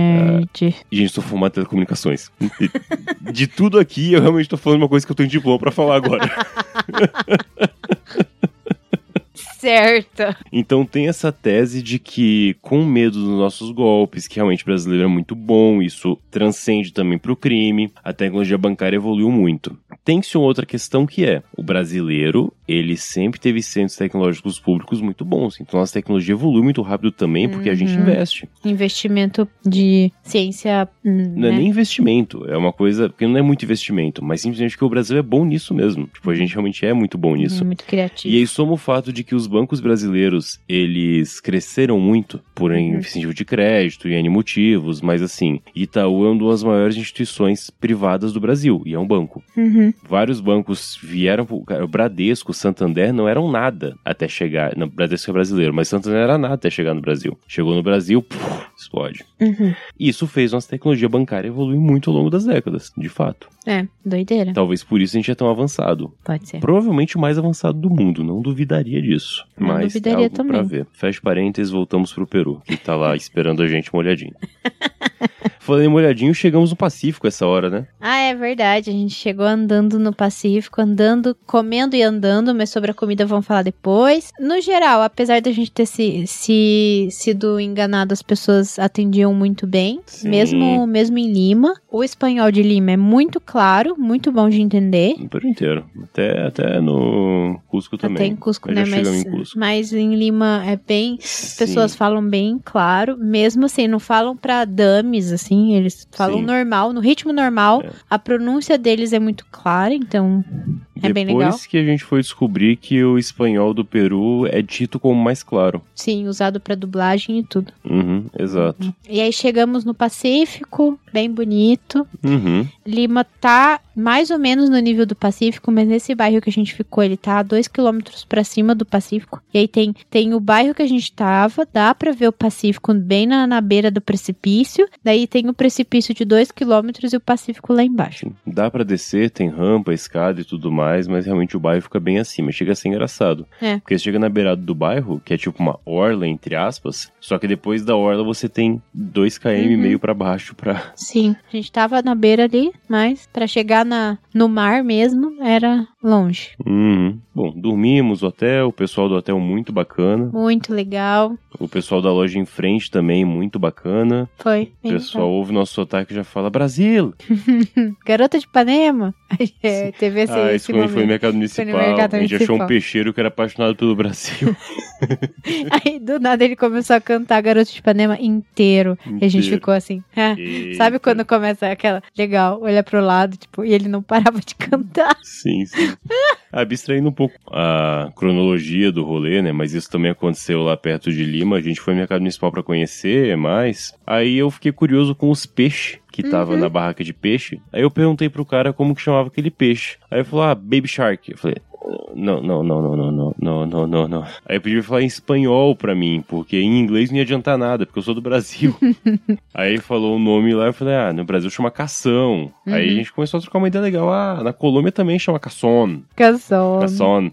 Nerd. E, gente, sou formado em telecomunicações. De, de tudo aqui, eu realmente tô falando uma coisa que eu tenho diploma pra falar agora. Certo. Então tem essa tese de que, com medo dos nossos golpes, que realmente o brasileiro é muito bom, isso transcende também pro crime, a tecnologia bancária evoluiu muito. Tem-se uma outra questão que é, o brasileiro, ele sempre teve centros tecnológicos públicos muito bons, então nossa tecnologia evolui muito rápido também, porque a gente Uhum. investe. Investimento de ciência, hum, Não é né? nem investimento, é uma coisa, porque não é muito investimento, mas simplesmente que o Brasil é bom nisso mesmo. Tipo, a gente realmente é muito bom nisso. É muito criativo. E aí soma o fato de que os bancos brasileiros, eles cresceram muito por Uhum. incentivo de crédito e N motivos, mas assim, Itaú é uma das maiores instituições privadas do Brasil, e é um banco. Uhum. Vários bancos vieram, pro- cara, o Bradesco, o Santander não eram nada até chegar, não, Bradesco é brasileiro, mas Santander era nada até chegar no Brasil. Chegou no Brasil, puf, explode. Uhum. E isso fez nossa tecnologia bancária evoluir muito ao longo das décadas, de fato. É, doideira. Talvez por isso a gente é tão avançado. Pode ser. Provavelmente o mais avançado do mundo, não duvidaria disso. Não Mas duvidaria é algo também. pra ver. Fecha parênteses, voltamos pro Peru, que tá lá esperando a gente molhadinho. Falando em molhadinho, chegamos no Pacífico essa hora, né? Ah, é verdade. A gente chegou andando no Pacífico, andando, comendo e andando, mas sobre a comida vamos falar depois. No geral, apesar da gente ter se, se sido enganado, as pessoas atendiam muito bem, Sim. mesmo, mesmo em Lima. O espanhol de Lima é muito claro, muito bom de entender. No Peru inteiro. Até, até no Cusco também. Até em Cusco, Nós né? já Mas, chegamos em Cusco. mas em Lima é bem... As pessoas Sim. falam bem claro, mesmo assim, não falam pra dummies, assim, eles falam Sim. normal, no ritmo normal. É. A pronúncia deles é muito clara, então... É bem legal. Depois que a gente foi descobrir que o espanhol do Peru é dito como mais claro. Sim, usado pra dublagem e tudo. Uhum, exato. E aí chegamos no Pacífico, bem bonito. Uhum. Lima tá mais ou menos no nível do Pacífico, mas nesse bairro que a gente ficou, ele tá a dois quilômetros pra cima do Pacífico. E aí tem, tem o bairro que a gente tava, dá pra ver o Pacífico bem na, na beira do precipício. Daí tem o precipício de dois quilômetros e o Pacífico lá embaixo. Sim. Dá pra descer, tem rampa, escada e tudo mais, mas realmente o bairro fica bem acima. Chega a ser engraçado. É. Porque você chega na beirada do bairro, que é tipo uma orla, entre aspas, só que depois da orla você tem dois quilômetros e meio pra baixo pra... Sim, a gente tava na beira ali, mas pra chegar na, no mar mesmo, era longe. Uhum. Bom, dormimos no hotel, o pessoal do hotel muito bacana. Muito legal. O pessoal da loja em frente também, muito bacana. Foi. O pessoal ouve nosso sotaque e já fala Brasil! Garota de Ipanema. É, teve esse, Ah, esse isso quando a gente foi no momento. mercado municipal. Foi no mercado a gente municipal. achou um peixeiro que era apaixonado pelo Brasil. Aí do nada ele começou a cantar Garota de Ipanema inteiro. E a gente Inteiro. ficou assim. ah. Eita. Sabe quando começa aquela legal, olha pro lado, tipo, e ele não parava de cantar. Sim, sim. Abstraindo um pouco a cronologia do rolê, né? Mas isso também aconteceu lá perto de Lima. A gente foi no mercado municipal pra conhecer mais. Aí eu fiquei curioso com os peixes que tava Uhum. na barraca de peixe. Aí eu perguntei pro cara como que chamava aquele peixe. Aí ele falou, ah, Baby Shark. Eu falei, não, não, não, não, não, não, não, não, não, não. Aí eu pedi pra falar em espanhol pra mim, porque em inglês não ia adiantar nada, porque eu sou do Brasil. Aí ele falou o nome lá, eu falei, ah, no Brasil chama cação. Uhum. Aí a gente começou a trocar uma ideia legal. Ah, na Colômbia também chama cação. Cação. Cação.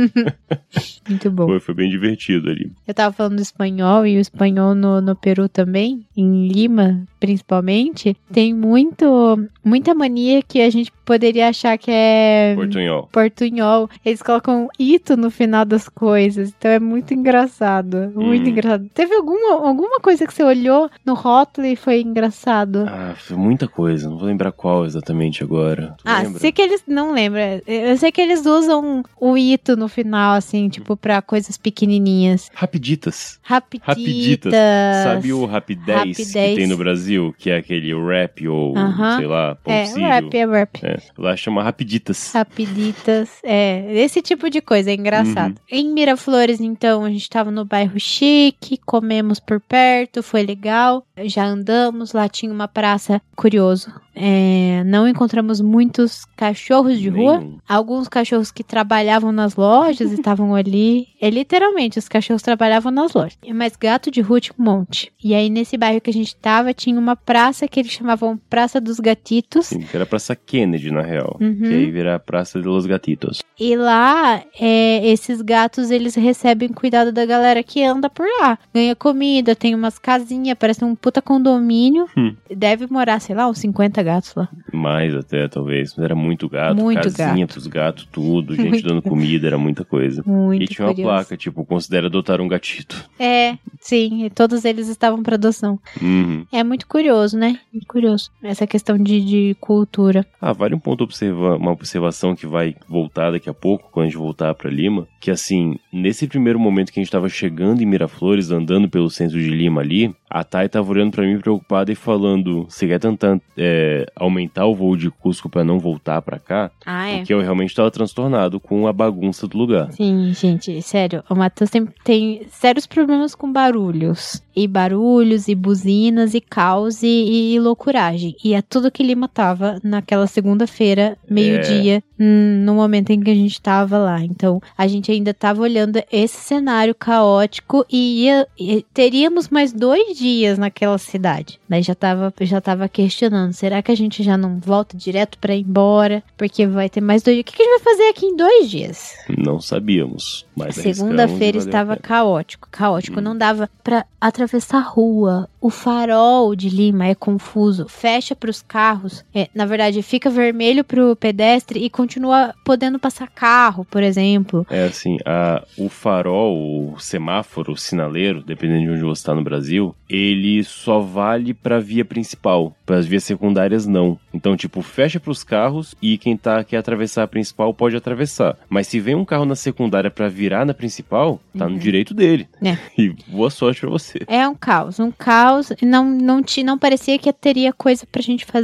Muito bom. Foi, foi bem divertido ali. Eu tava falando do espanhol e o espanhol no, no Peru também, em Lima, principalmente, tem muito, muita mania que a gente poderia achar que é Portunhol. portunhol. Eles colocam ito no final das coisas, então é muito engraçado, muito Hum. engraçado. Teve alguma, alguma coisa que você olhou no rótulo e foi engraçado? Ah, foi muita coisa. Não vou lembrar qual exatamente agora. Tu Ah, lembra? sei que eles não lembra. Eu sei que eles usam o ito no final, assim, tipo, pra coisas pequenininhas. Rapiditas. Rapiditas. Rapiditas. Sabe o Rapidez, Rapidez. que tem no Brasil? Que é aquele rap ou, Aham. sei lá, É, possível. rap, é rap. É, lá chama Rapiditas. Rapiditas, é, esse tipo de coisa, é engraçado. Uhum. Em Miraflores, então, a gente tava no bairro chique, comemos por perto, foi legal, já andamos, lá tinha uma praça, curioso, é, não encontramos muitos cachorros de rua, Nenhum. alguns cachorros que trabalhavam nas lojas estavam ali, é literalmente, os cachorros trabalhavam nas lojas, mas gato de rua tinha um monte. E aí, nesse bairro que a gente tava, tinha uma praça que eles chamavam Praça dos Gatitos, Sim, que era a Praça Kennedy, na real. Uhum. Que aí vira a Praça de los Gatitos. e lá, é, esses gatos, eles recebem cuidado da galera que anda por lá. Ganha comida, tem umas casinhas, parece um puta condomínio. Hum. Deve morar, sei lá, uns cinquenta gatos lá. Mais até, talvez. Mas era muito gato. Muito casinha gato. pros gatos, tudo. Gente Muito dando comida, era muita coisa. Muito E tinha uma curioso. placa, tipo, considera adotar um gatito. É, sim, e todos eles estavam para adoção. Uhum. É muito curioso, né? Muito curioso. Essa questão de, de cultura. Ah, vale um ponto observa uma observação que vai voltar daqui a pouco, quando a gente voltar pra Lima, que assim, nesse primeiro momento que a gente tava chegando em Miraflores, andando pelo centro de Lima ali, a Thay tava olhando pra mim preocupada e falando, você quer tentar é, aumentar o voo de Cusco pra não voltar pra cá? Ah, é? Porque eu realmente tava transtornado com a bagunça do lugar. Sim, gente, sério, o Matheus tem, tem sérios problemas com barulhos. E barulhos, e buzinas, e caos, e, e loucuragem. E é tudo que Lima tava naquela segunda-feira, meio-dia, hum, no momento em que a gente tava lá. Então, a gente ainda tava olhando esse cenário caótico e, ia, e teríamos mais dois dias naquela cidade. Daí já tava, já tava questionando, será que a gente já não volta direto pra ir embora? Porque vai ter mais dois dias. O que, que a gente vai fazer aqui em dois dias? Não sabíamos, mas Segunda-feira estava caótico, caótico, Hum. não dava pra atravessar a rua. O farol de Lima é confuso, fecha pros carros, é, na verdade fica vermelho pro pedestre e continua podendo passar carro, por exemplo. É assim, a, o farol, o semáforo, o sinaleiro, dependendo de onde você está no Brasil, ele só vale pra via principal. Para as vias secundárias, não. Então, tipo, fecha pros carros e quem tá, quer atravessar a principal pode atravessar. Mas se vem um carro na secundária pra virar na principal, tá no direito dele. É. E boa sorte pra você. É um caos, um caos, e não, não, te, não parecia que teria coisa pra gente fazer lá.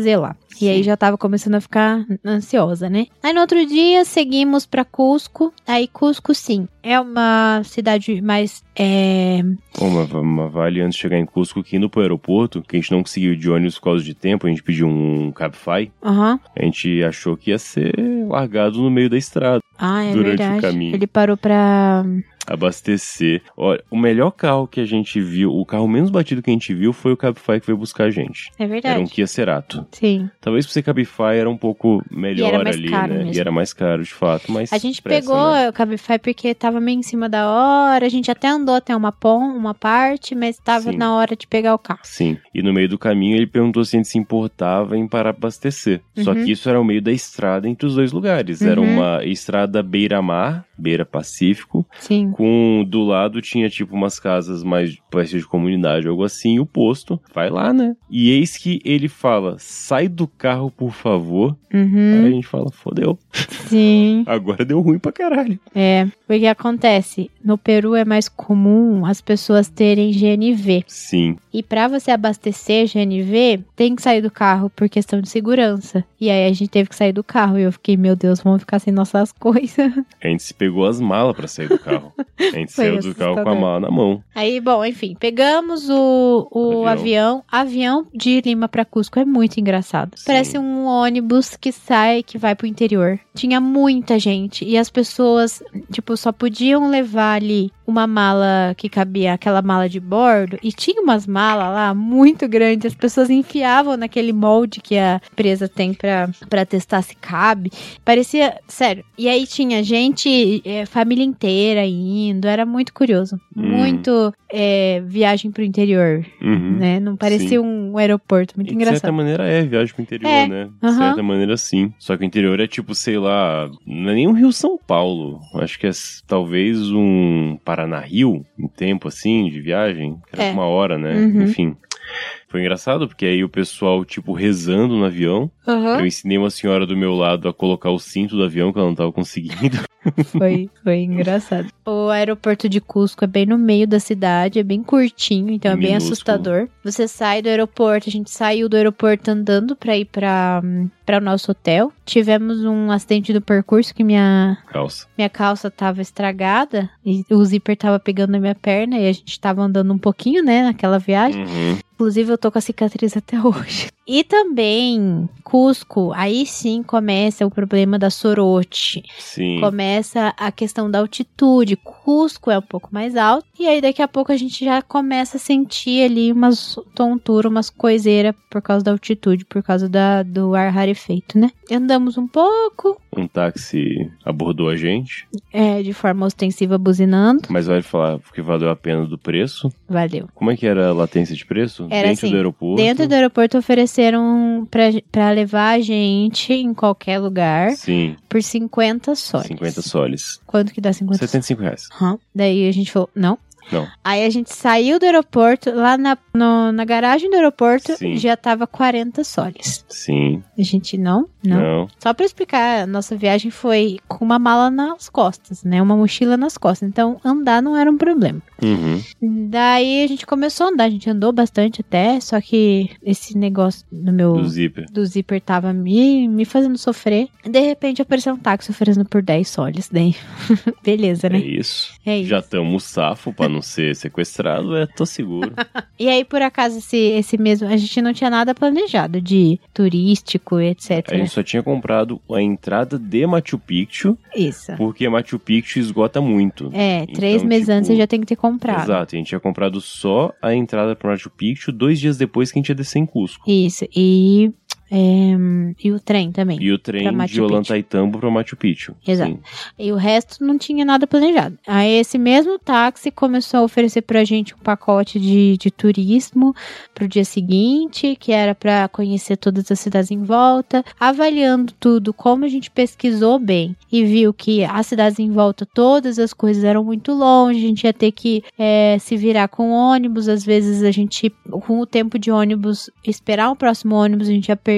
E aí já tava começando a ficar ansiosa, né? Aí no outro dia, seguimos pra Cusco. Aí Cusco, sim, é uma cidade mais... É... Uma, uma vale antes de chegar em Cusco, que indo pro aeroporto, que a gente não conseguiu ir de ônibus por causa de tempo, a gente pediu um Cabify, uhum. a gente achou que ia ser largado no meio da estrada. Ah, é durante verdade. o caminho. Ele parou pra... abastecer. Olha, o melhor carro que a gente viu, o carro menos batido que a gente viu foi o Cabify que veio buscar a gente. É verdade. Era um Kia Cerato. Sim. Talvez por ser Cabify era um pouco melhor mais ali, caro né? mesmo. E era mais caro, de fato, mas A gente pressa, pegou né? o Cabify porque tava meio em cima da hora, a gente até andou até uma pon, uma parte, mas tava Sim. na hora de pegar o carro. Sim. E no meio do caminho ele perguntou se a gente se importava em parar pra abastecer. Uhum. Só que isso era o meio da estrada entre os dois lugares. Uhum. Era uma estrada beira-mar, beira-pacífico, Sim. com do lado tinha tipo umas casas mais parecidas de comunidade, algo assim, e o posto. Vai lá, né? E eis que ele fala, sai do carro, por favor. Uhum. Aí a gente fala, fodeu. Sim. Agora deu ruim pra caralho. É, o que acontece? No Peru é mais comum as pessoas terem G N V. Sim. E pra você abastecer G N V, tem que sair do carro por questão de segurança. E aí a gente teve que sair do carro. E eu fiquei, meu Deus, vamos ficar sem nossas coisas. A gente se pegou as malas pra sair do carro. A gente Foi saiu do carro com a assustador. mala na mão. Aí, bom, enfim, pegamos o, o avião. avião. Avião de Lima pra Cusco é muito engraçado. Sim. Parece um ônibus que sai, que vai pro interior. Tinha muita gente. E as pessoas, tipo, só podiam levar ali uma mala que cabia, aquela mala de bordo. E tinha umas malas lá muito grandes. As pessoas enfiavam naquele molde que a empresa tem pra, pra testar se cabe. Parecia, sério. E aí tinha gente, é, família inteira indo. Era muito curioso. Hum. Muito é, viagem pro interior, Uhum. né? Não parecia Sim. um aeroporto. Muito E de engraçado. certa maneira é viagem pro interior, É, né? De aham. certa maneira sim. Só que o interior é tipo, sei lá, não é nem um Rio São Paulo. Acho que é s- talvez um Paraná-Rio, um tempo assim de viagem. Que era É. uma hora, né? Uhum. Enfim. Foi engraçado, porque aí o pessoal, tipo, rezando no avião. Aham. Eu ensinei uma senhora do meu lado a colocar o cinto do avião, que ela não tava conseguindo. Foi, foi engraçado. O aeroporto de Cusco é bem no meio da cidade, é bem curtinho, então é bem Minúsculo. assustador. Você sai do aeroporto, a gente saiu do aeroporto andando pra ir pra, pra o nosso hotel. Tivemos um acidente do percurso que minha, Calça. minha calça tava estragada e o zíper tava pegando na minha perna e a gente tava andando um pouquinho, né, naquela viagem. Uhum. Inclusive, eu tô com a cicatriz até hoje. E também, Cusco, aí sim começa o problema da sorote. Sim. Começa a questão da altitude. Cusco é um pouco mais alto. E aí, daqui a pouco, a gente já começa a sentir ali umas tonturas, umas coiseiras por causa da altitude, por causa da, do ar rarefeito, né? Andamos um pouco, Um táxi abordou a gente, é, de forma ostensiva, buzinando. mas vai falar porque valeu a pena do preço. Valeu. Como é que era a latência de preço? Era Dentro assim, do aeroporto? Dentro do aeroporto ofereceram pra, pra levar a gente em qualquer lugar Sim, por cinquenta soles. cinquenta soles. Quanto que dá cinquenta setenta e cinco reais. Aham. Daí a gente falou, não. Não. Aí a gente saiu do aeroporto, lá na, no- na garagem do aeroporto, Sim. já tava quarenta soles. Sim. A gente, não, não. Não. Só pra explicar, a nossa viagem foi com uma mala nas costas, né? Uma mochila nas costas. Então, andar não era um problema. Uhum. Daí a gente começou a andar, a gente andou bastante até, só que esse negócio do meu... Do zíper. do zíper tava me, me fazendo sofrer. De repente apareceu um táxi oferecendo por dez soles. Daí, beleza, É né? isso. É isso. Já estamos safo pra não ser sequestrado, é, tô seguro. E aí, por acaso, esse, esse mesmo... A gente não tinha nada planejado de turístico, A etcétera. gente só tinha comprado a entrada de Machu Picchu, Isso. porque Machu Picchu esgota muito. É, Então, três meses tipo, antes você já tem que ter comprado. Exato, a gente tinha comprado só a entrada para Machu Picchu dois dias depois que a gente ia descer em Cusco. Isso. E... é, e o trem também. E o trem Pra Machu de Ollantaytambo para Machu Picchu. Exato. Sim. E o resto não tinha nada planejado. Aí esse mesmo táxi começou a oferecer pra gente um pacote de, de turismo pro dia seguinte, que era pra conhecer todas as cidades em volta. Avaliando tudo, como a gente pesquisou bem e viu que as cidades em volta, todas as coisas eram muito longe, a gente ia ter que é, se virar com ônibus. Às vezes a gente, com o tempo de ônibus, esperar o próximo ônibus, a gente ia perder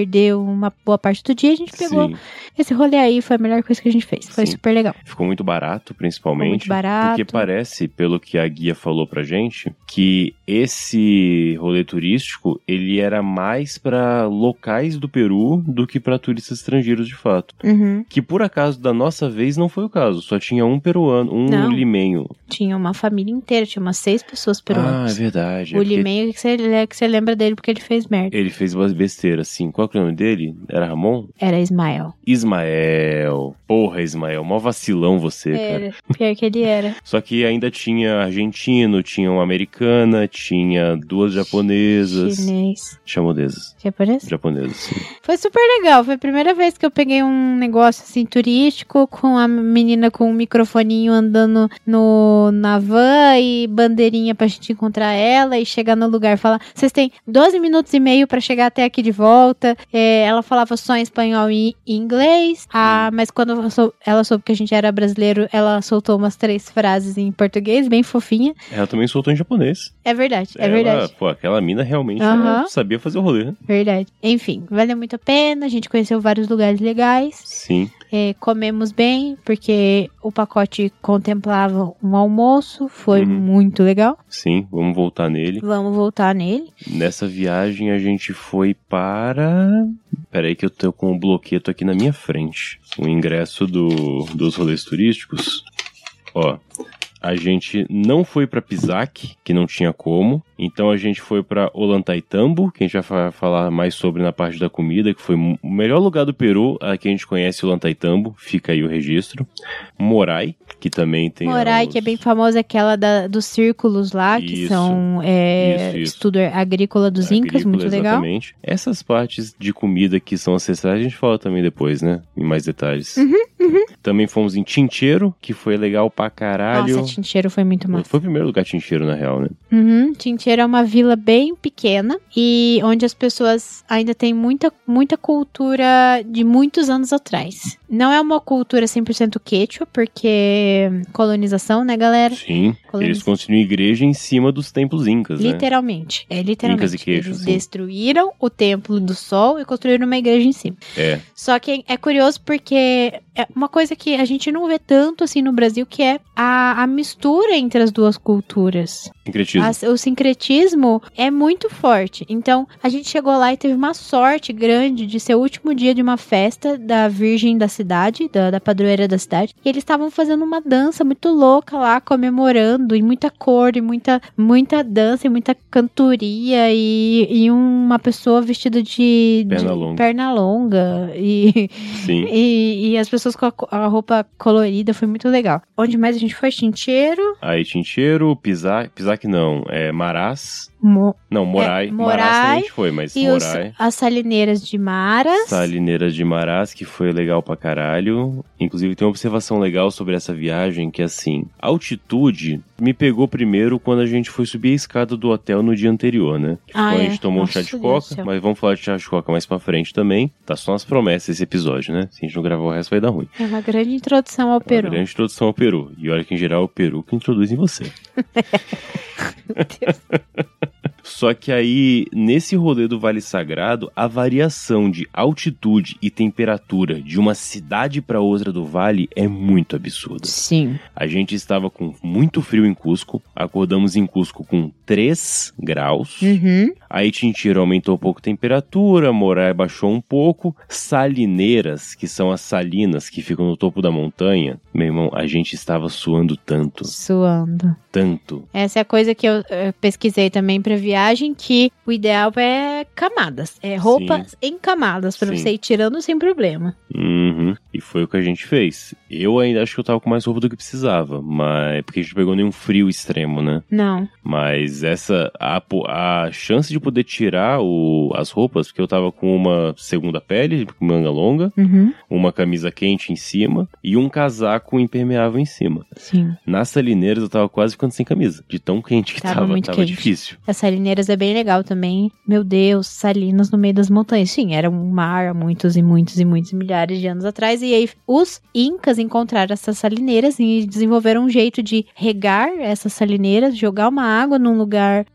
perder uma boa parte do dia, a gente pegou Sim. esse rolê aí, foi a melhor coisa que a gente fez. Foi Sim. super legal. Ficou muito barato, principalmente. Ficou muito barato. Porque parece, pelo que a guia falou pra gente, que esse rolê turístico, ele era mais pra locais do Peru do que pra turistas estrangeiros de fato. Uhum. Que por acaso, da nossa vez, não foi o caso. Só tinha um peruano, um Não. limenho. Tinha uma família inteira, tinha umas seis pessoas Ah, é peruanas. verdade. O é porque Limeio que você, que você lembra dele porque ele fez merda. ele fez umas besteiras, assim. Qual que é o nome dele? Era Ramon? Era Ismael. Ismael. Porra, Ismael. Mó vacilão você, cara. Era. Pior que ele era. Só que ainda tinha argentino, tinha uma americana, tinha duas japonesas. Chinês. Japonesas. Japonês? Japonesas, sim. Foi super legal. Foi a primeira vez que eu peguei um negócio assim turístico com a menina com um microfoninho andando no, na van e bandeirinha pra gente encontrar ela e chegar no lugar e falar: vocês têm doze minutos e meio pra chegar até aqui de volta. É, ela falava só em espanhol e em inglês. Ah, mas quando ela sou- ela soube que a gente era brasileiro, ela soltou umas três frases em português, bem fofinha. Ela também soltou em japonês. É verdade, é Ela, verdade. Pô, aquela mina realmente Aham. ela sabia fazer o rolê, né? Verdade. Enfim, valeu muito a pena. A gente conheceu vários lugares legais. Sim. É, comemos bem, porque o pacote contemplava um almoço. Foi Uhum. muito legal. Sim, vamos voltar nele. Vamos voltar nele. Nessa viagem a gente foi para... Peraí que eu tô com o bloqueto aqui na minha frente. O ingresso do, dos rolês turísticos. Ó, a gente não foi pra Pisac, que não tinha como. Então a gente foi pra Ollantaytambo, que a gente vai fa- falar mais sobre na parte da comida, que foi m- o melhor lugar do Peru. Aqui a gente conhece Ollantaytambo, fica aí o registro. Morai, que também tem... Morai, os- que é bem famosa, aquela da, dos círculos lá, que Isso. são é, Isso, isso. estudo agrícola dos Incas, Agrícola, muito legal. exatamente. Essas partes de comida que são ancestrais a gente fala também depois, né? Em mais detalhes. Uhum, Também fomos em Tincheiro, que foi legal pra caralho. Nossa, Tincheiro foi muito massa. Foi o primeiro lugar Tincheiro, na real, né? Uhum, Tincheiro é uma vila bem pequena e onde as pessoas ainda têm muita, muita cultura de muitos anos atrás. Não é uma cultura cem por cento quechua, porque colonização, né, galera? Sim. Coloniz- Eles construíram igreja em cima dos templos incas, né? Literalmente. É literalmente. Incas e quechos, Eles sim. destruíram o Templo do Sol e construíram uma igreja em cima. É. Só que é curioso porque é uma coisa que a gente não vê tanto assim no Brasil, que é a, a mistura entre as duas culturas. Sincretismo. A- o sincretismo é muito forte. Então, a gente chegou lá e teve uma sorte grande de ser o último dia de uma festa da Virgem da cidade, da, da padroeira da cidade. E eles estavam fazendo uma dança muito louca lá, comemorando, e muita cor, e muita, muita dança, e muita cantoria, e, e uma pessoa vestida de Perna de longa. perna longa. E, Sim. e, e as pessoas com a, co- a roupa colorida, foi muito legal. Onde mais a gente foi? Tincheiro, Aí Tincheiro, Pisac... Pisac não, é Marás. Mo- Não, Morai. É, Marás Morai também a gente foi, mas e os, Morai... as salineiras de Maras. Salineiras de Marás, que foi legal pra caralho. Inclusive, tem uma observação legal sobre essa viagem, que assim, a altitude me pegou primeiro quando a gente foi subir a escada do hotel no dia anterior, né? Que Ah, foi, a é. gente tomou Nossa, um chá de Deus do coca, céu. mas vamos falar de chá de coca mais pra frente também. Tá só nas promessas esse episódio, né? Se a gente não gravar o resto vai dar ruim. É uma grande introdução ao Uma Peru. grande introdução ao Peru. E olha que em geral é o Peru que introduz em você. Só que aí, nesse rolê do Vale Sagrado, a variação de altitude e temperatura de uma cidade para outra do vale é muito absurda. Sim. A gente estava com muito frio em Cusco, acordamos em Cusco com três graus, Uhum. aí Tincheiro aumentou um pouco a temperatura, Morai baixou um pouco, Salineiras, que são as salinas que ficam no topo da montanha, meu irmão, a gente estava suando tanto, Suando. tanto. Essa é a coisa que eu eh, pesquisei também pra viagem, que o ideal é camadas. É roupas em camadas, pra Sim. você ir tirando sem problema. Uhum. E foi o que a gente fez. Eu ainda acho que eu tava com mais roupa do que precisava, mas porque a gente não pegou nenhum frio extremo, né? Não. Mas essa, a, po- a chance de poder tirar o, as roupas, porque eu tava com uma segunda pele, com manga longa, Uhum. uma camisa quente em cima e um casaco impermeável em cima. Sim. Nas salineiras eu tava quase ficando sem camisa, de tão quente que Tava tava, muito tava quente. difícil. As salineiras é bem legal também. Meu Deus, salinas no meio das montanhas. Sim, era um mar há muitos e muitos e muitos milhares de anos atrás, e aí os incas encontraram essas salineiras e desenvolveram um jeito de regar essas salineiras, jogar uma água num lugar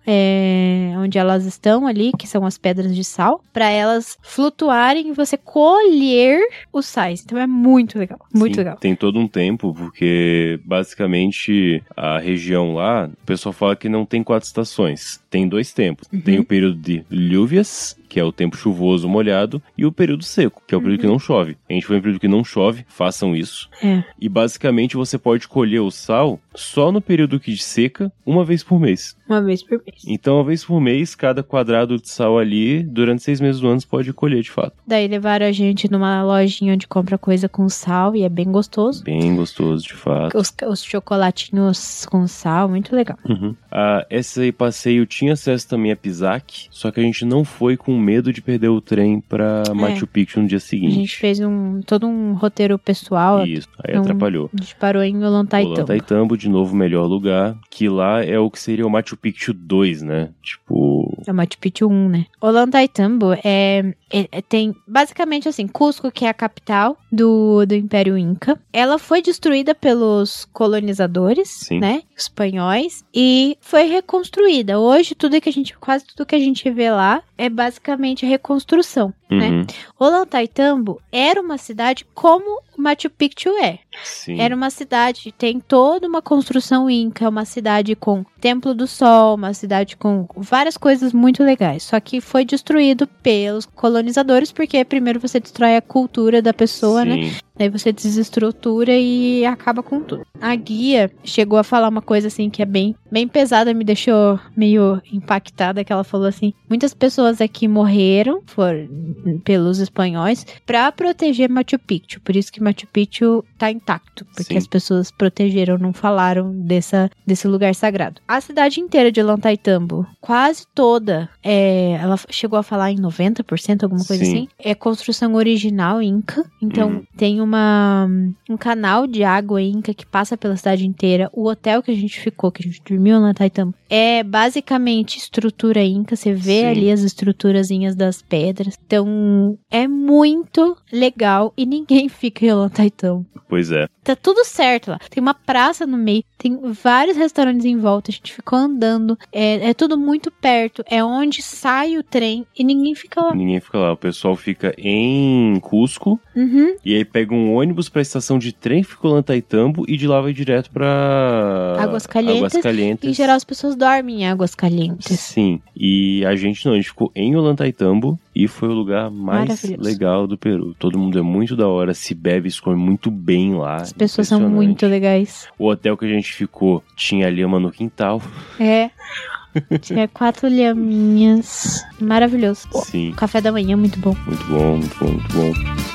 é, onde elas estão ali, que são as pedras de sal, para elas flutuarem e você colher os sais. Então é muito legal, muito Sim, legal. Tem todo um tempo, porque basicamente a região lá, o pessoal fala que não tem quatro estações, tem dois tempos. Uhum. Tem o período de lúvias, que é o tempo chuvoso, molhado, e o período seco, que é o período Uhum. que não chove. A gente foi em período que não chove, façam isso. É. E basicamente você pode colher o sal só no período que seca, uma vez por mês. Uma vez por mês. Então, uma vez por mês, cada quadrado de sal ali, durante seis meses do ano, você pode colher de fato. Daí levaram a gente numa lojinha onde compra coisa com sal e é bem gostoso. Bem gostoso, de fato. Os, os chocolatinhos com sal, muito legal. Uhum. Ah, esse passeio tinha acesso também a Pisac, só que a gente não foi com medo de perder o trem pra Machu Picchu no dia A seguinte. gente fez um, todo um roteiro pessoal. Isso, aí Então, atrapalhou. A gente parou em Ollantaytambo. Ollantaytambo, de novo, o melhor lugar, que lá é o que seria o Machu Picchu dois, né? Tipo... É o Machu Picchu um, né? Ollantaytambo é, é, é- tem, basicamente assim, Cusco, que é a capital do, do Império Inca. Ela foi destruída pelos colonizadores, Sim. né? Espanhóis. E foi reconstruída. Hoje, tudo que a gente, quase tudo que a gente vê lá é basicamente reconstrução, né? Uhum. Ollantaytambo era uma cidade como o Machu Picchu é. Sim. Era uma cidade, tem toda uma construção inca, é uma cidade com Templo do Sol, uma cidade com várias coisas muito legais. Só que foi destruído pelos colonizadores, porque primeiro você destrói a cultura da pessoa, né? Sim. Daí você desestrutura e acaba com tudo. A guia chegou a falar uma coisa assim que é bem, bem pesada, me deixou meio impactada, que ela falou assim, muitas pessoas aqui morreram foram, pelos espanhóis pra proteger Machu Picchu. Por isso que Machu Picchu tá intacto, porque Sim. as pessoas protegeram, não falaram dessa, desse lugar sagrado. A cidade inteira de Ollantaytambo, quase toda, é, ela chegou a falar em noventa por cento, alguma coisa Sim. assim, é construção original inca. Então Uhum. tem uma, um canal de água inca que passa pela cidade inteira. O hotel que a gente ficou, que a gente dormiu em Ollantaytambo, é basicamente estrutura inca. Você vê Sim. ali as estruturazinhas das pedras. Então é muito legal e ninguém fica em Ollantaytambo. Pois é. Tá tudo certo lá. Tem uma praça no meio, tem vários restaurantes em volta. A gente ficou andando. É, é tudo muito perto. É onde sai o trem e ninguém fica lá. Ninguém fica lá. O pessoal fica em Cusco Uhum. e aí pega um ônibus pra estação de trem, fica em Ollantaytambo e de lá vai direto pra Águas Calientes. Águas Calientes. Em geral, as pessoas dormem em águas calientes. Sim. E a gente não, a gente ficou em Ollantaytambo e foi o lugar mais Maravilhoso. legal do Peru. Todo mundo é muito da hora, se bebe, se come muito bem lá. As pessoas são Impressionante. muito legais. O hotel que a gente ficou tinha lhama no quintal. É. Tinha quatro lhaminhas. Maravilhoso. Sim. O café da manhã, muito bom. Muito bom, muito bom, muito bom.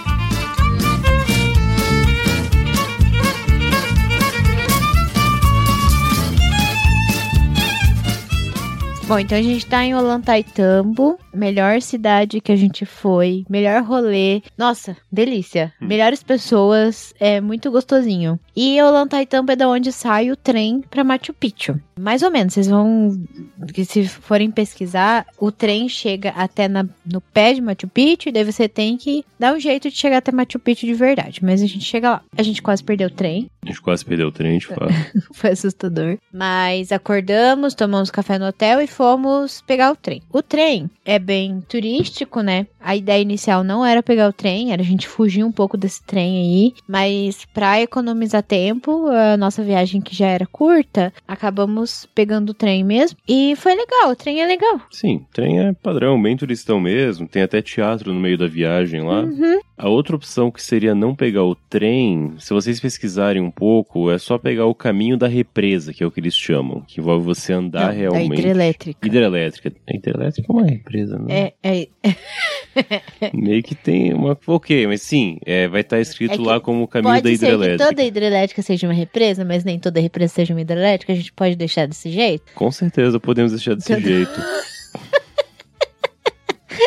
Bom, então a gente tá em Ollantaytambo, melhor cidade que a gente foi, melhor rolê. Nossa, delícia. Hum. Melhores pessoas, é muito gostosinho. E Ollantaytambo é da onde sai o trem pra Machu Picchu. Mais ou menos, vocês vão, se forem pesquisar, o trem chega até na, no pé de Machu Picchu, e daí você tem que dar um jeito de chegar até Machu Picchu de verdade. Mas a gente chega lá. A gente quase perdeu o trem. A gente quase perdeu o trem, de fato. Foi assustador. Mas acordamos, tomamos café no hotel e fomos pegar o trem. O trem é bem turístico, né? A ideia inicial não era pegar o trem, era a gente fugir um pouco desse trem aí. Mas pra economizar tempo, a nossa viagem que já era curta, acabamos pegando o trem mesmo. E foi legal, o trem é legal. Sim, trem é padrão, bem turistão mesmo. Tem até teatro no meio da viagem lá. Uhum. A outra opção que seria não pegar o trem, se vocês pesquisarem um pouco, é só pegar o caminho da represa, que é o que eles chamam. Que envolve você andar Da realmente. hidrelétrica. Hidrelétrica. A hidrelétrica é uma represa, né? É, é, Meio que tem uma... Ok, mas sim, é, vai estar escrito É que lá como o caminho da pode ser que hidrelétrica. toda hidrelétrica seja uma represa, mas nem toda represa seja uma hidrelétrica. A gente pode deixar desse jeito? Com certeza podemos deixar desse Tudo- jeito.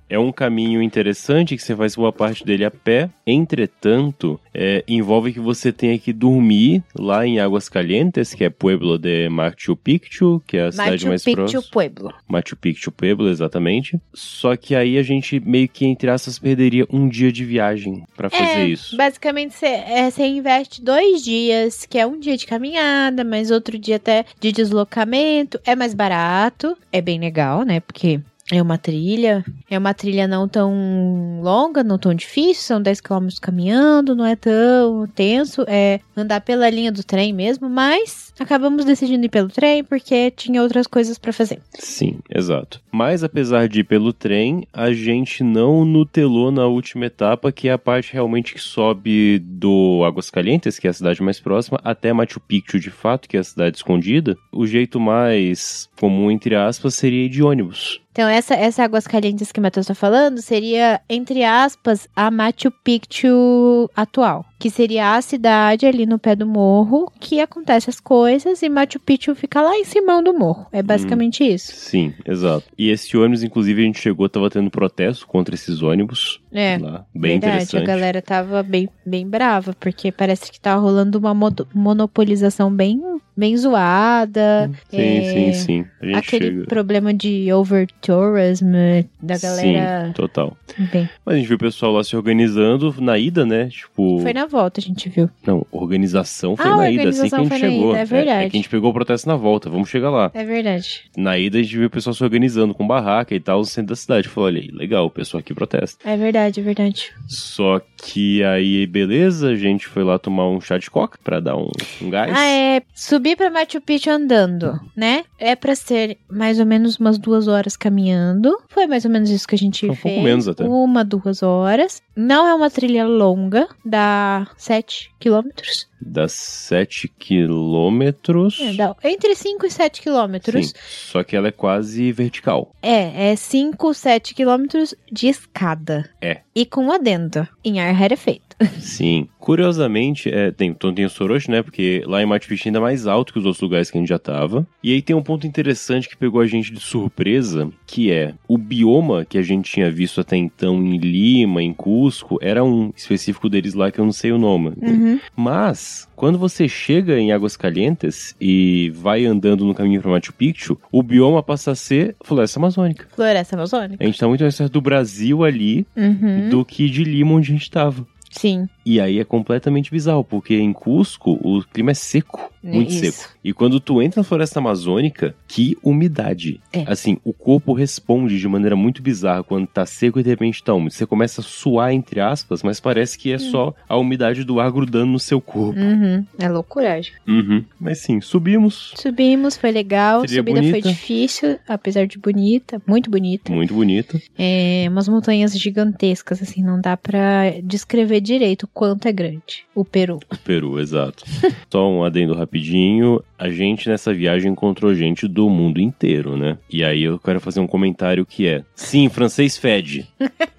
É um caminho interessante que você faz boa parte dele a pé. Entretanto, é, envolve que você tenha que dormir lá em Aguascalientes, que é Pueblo de Machu Picchu, que é a cidade Machu mais Picchu próxima. Pueblo. Machu Picchu Pueblo, exatamente. Só que aí a gente meio que, entre aspas, perderia um dia de viagem pra fazer é, isso. Basicamente, você é, investe dois dias, que é um dia de caminhada, mas outro dia até de deslocamento. É mais barato, é bem legal, né? Porque é uma trilha, é uma trilha não tão longa, não tão difícil, são dez quilômetros caminhando, não é tão tenso, é andar pela linha do trem mesmo, mas acabamos decidindo ir pelo trem porque tinha outras coisas pra fazer. Sim, exato. Mas apesar de ir pelo trem, a gente não nutelou na última etapa, que é a parte realmente que sobe do Aguascalientes, que é a cidade mais próxima, até Machu Picchu de fato, que é a cidade escondida. O jeito mais comum, entre aspas, seria ir de ônibus. Então, essa, essa Aguascalientes que o Matheus tá falando seria, entre aspas, a Machu Picchu atual. Que seria a cidade ali no pé do morro que acontece as coisas e Machu Picchu fica lá em cima do morro. É basicamente hum, isso. Sim, exato. E esse ônibus, inclusive, a gente chegou, tava tendo protesto contra esses ônibus. É, lá. Bem verdade, interessante. A galera tava bem, bem brava, porque parece que tava rolando uma mo- monopolização bem, bem zoada. Sim, é, sim, sim. A gente aquele chega... problema de over-tourism da galera. Sim, total. Bem. Mas a gente viu o pessoal lá se organizando na ida, né? Tipo... Foi na volta, a gente viu. Não, organização foi ah, na ida, assim que a gente chegou. Ida, é verdade. É, é que a gente pegou o protesto na volta, vamos chegar lá. É verdade. Na ida a gente viu o pessoal se organizando com barraca e tal no centro da cidade. Falou, olha aí, legal, o pessoal aqui protesta. É verdade, é verdade. Só que aí, beleza, a gente foi lá tomar um chá de coca pra dar um, um gás. Ah, é. Subir pra Machu Picchu andando, né? É pra ser mais ou menos umas duas horas caminhando. Foi mais ou menos isso que a gente Foi um fez. pouco menos até. Uma, duas horas. Não é uma trilha longa, dá sete quilômetros. Dá sete quilômetros. É, dá entre cinco e sete quilômetros. Sim, só que ela é quase vertical. É, é cinco, sete quilômetros de escada. É. E com adendo, em ar rarefeito. Sim. Curiosamente, é, tem, então tem o Soroshi, né? Porque lá em Machu Picchu ainda é mais alto que os outros lugares que a gente já tava. E aí tem um ponto interessante que pegou a gente de surpresa, que é o bioma que a gente tinha visto até então em Lima, em Cusco, era um específico deles lá que eu não sei o nome. Uhum. Mas, quando você chega em Aguascalientes e vai andando no caminho para Machu Picchu, o bioma passa a ser floresta amazônica. Floresta amazônica. A gente tá muito mais perto do Brasil ali Uhum. do que de Lima, onde a gente tava. Sim. E aí é completamente bizarro, porque em Cusco o clima é seco, muito Isso. seco. E quando tu entra na floresta amazônica, que umidade. É. Assim, o corpo responde de maneira muito bizarra quando tá seco e de repente tá úmido. Você começa a suar, entre aspas, mas parece que é só a umidade do ar grudando no seu corpo. Uhum. É loucuragem. Uhum. Mas sim, subimos. Subimos, foi legal. Trilha Subida foi bonita. difícil, apesar de bonita, muito bonita. Muito bonita. É, umas montanhas gigantescas, assim, não dá pra descrever direito o quanto é grande. O Peru. Peru, exato. Só um adendo rapidinho. A gente nessa viagem encontrou gente do mundo inteiro, né? E aí eu quero fazer um comentário que é: sim, francês fede.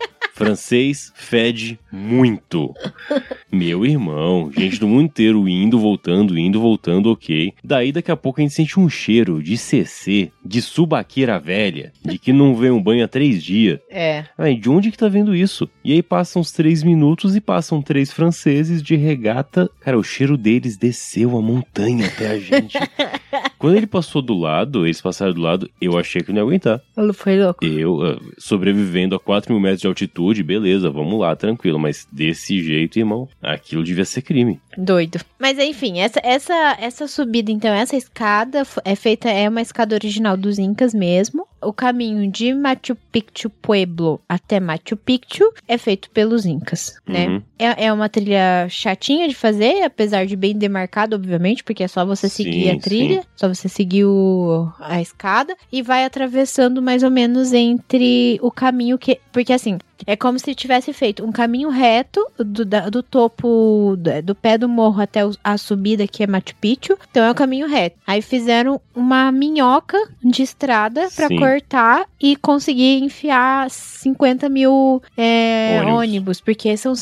Francês fede muito. Meu irmão, gente do mundo inteiro indo, voltando, indo, voltando, ok. Daí daqui a pouco a gente sente um cheiro de C C, de subaqueira velha, de que não vê um banho há três dias. É. Ai, de onde que tá vendo isso? E aí passam uns três minutos e passam três franceses de regata. Cara, o cheiro deles desceu a montanha até a gente. Quando ele passou do lado, eles passaram do lado, eu achei que não ia aguentar. Foi louco. Eu, uh, sobrevivendo a quatro mil metros de altitude, beleza, vamos lá, tranquilo. Mas desse jeito, irmão, aquilo devia ser crime. Doido. Mas enfim, essa, essa, essa subida, então, essa escada é feita, é uma escada original dos Incas mesmo. O caminho de Machu Picchu Pueblo até Machu Picchu é feito pelos Incas, né? Uhum. É, é uma trilha chatinha de fazer, apesar de bem demarcada, obviamente, porque é só você Sim, seguir a trilha, sim. só você seguir o, a escada e vai atravessando mais ou menos entre o caminho que... Porque assim, é como se tivesse feito um caminho reto do, da, do topo, do, do pé do morro até o, a subida que é Machu Picchu. Então é o caminho reto. Aí fizeram uma minhoca de estrada pra Sim. cortar e conseguir enfiar cinquenta mil é, Ônibus. ônibus, porque são cinco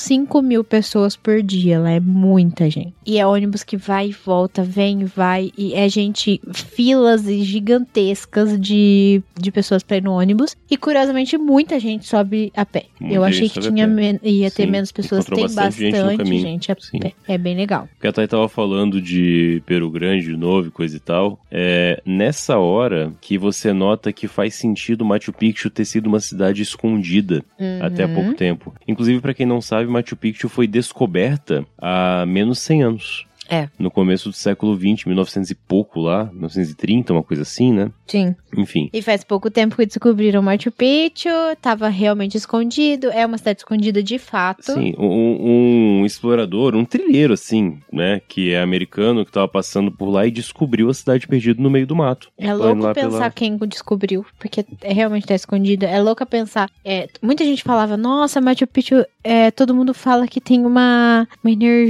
mil pessoas por dia, lá é muita gente. E é ônibus que vai e volta, vem e vai, e é gente, filas gigantescas de, de pessoas pra ir no ônibus. E curiosamente, muita gente sobe a pé. Muita Eu achei que tinha men- ia ter Sim, menos pessoas, tem encontrou bastante bastante, gente no gente, a Sim. pé. É bem legal. Porque a Thay tava falando de Peru Grande de novo e coisa e tal. É nessa hora que você nota que faz sentido Machu Picchu ter sido uma cidade escondida Uhum. até há pouco tempo. Inclusive, pra quem não sabe, Machu Picchu foi descoberta há menos cem anos. É. No começo do século vinte, mil e novecentos e pouco lá, mil novecentos e trinta, uma coisa assim, né? Sim. Enfim. E faz pouco tempo que descobriram Machu Picchu, tava realmente escondido, é uma cidade escondida de fato. Sim, um, um explorador, um trilheiro, assim, né, que é americano, que tava passando por lá e descobriu a cidade perdida no meio do mato. É Indo louco lá pensar pela- quem descobriu, porque é, realmente tá escondida. É louco pensar. É, muita gente falava, nossa, Machu Picchu, é, todo mundo fala que tem uma, uma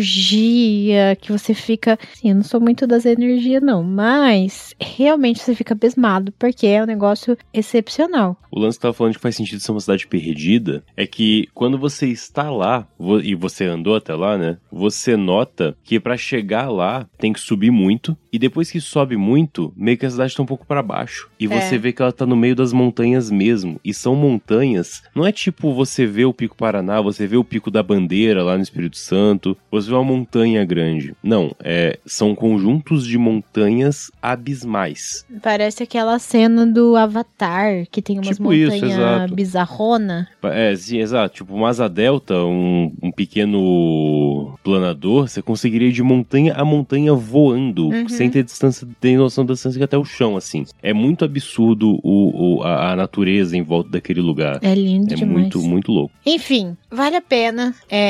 energia, que você fica... Sim, eu não sou muito das energias, não, mas realmente você fica abismado, porque é um negócio excepcional. O lance que tava falando de que faz sentido ser uma cidade perdida é que quando você está lá, vo- e você andou até lá, né, você nota que pra chegar lá tem que subir muito, e depois que sobe muito, meio que a cidade tá um pouco pra baixo. E você É. vê que ela tá no meio das montanhas mesmo, e são montanhas, não é tipo você vê o Pico Paraná, você vê o Pico da Bandeira lá no Espírito Santo, você vê uma montanha grande. Não, é, são conjuntos de montanhas abismais. Parece aquela cena do Avatar, que tem umas Tipo isso, montanhas exato. bizarrona. É, sim, exato. Tipo, uma asa delta, um, um pequeno planador, você conseguiria ir de montanha a montanha voando, Uhum. sem ter distância, ter noção da distância que até o chão, assim. É muito absurdo o, o- a, a natureza em volta daquele lugar. É lindo É demais. muito, muito louco. Enfim, vale a pena.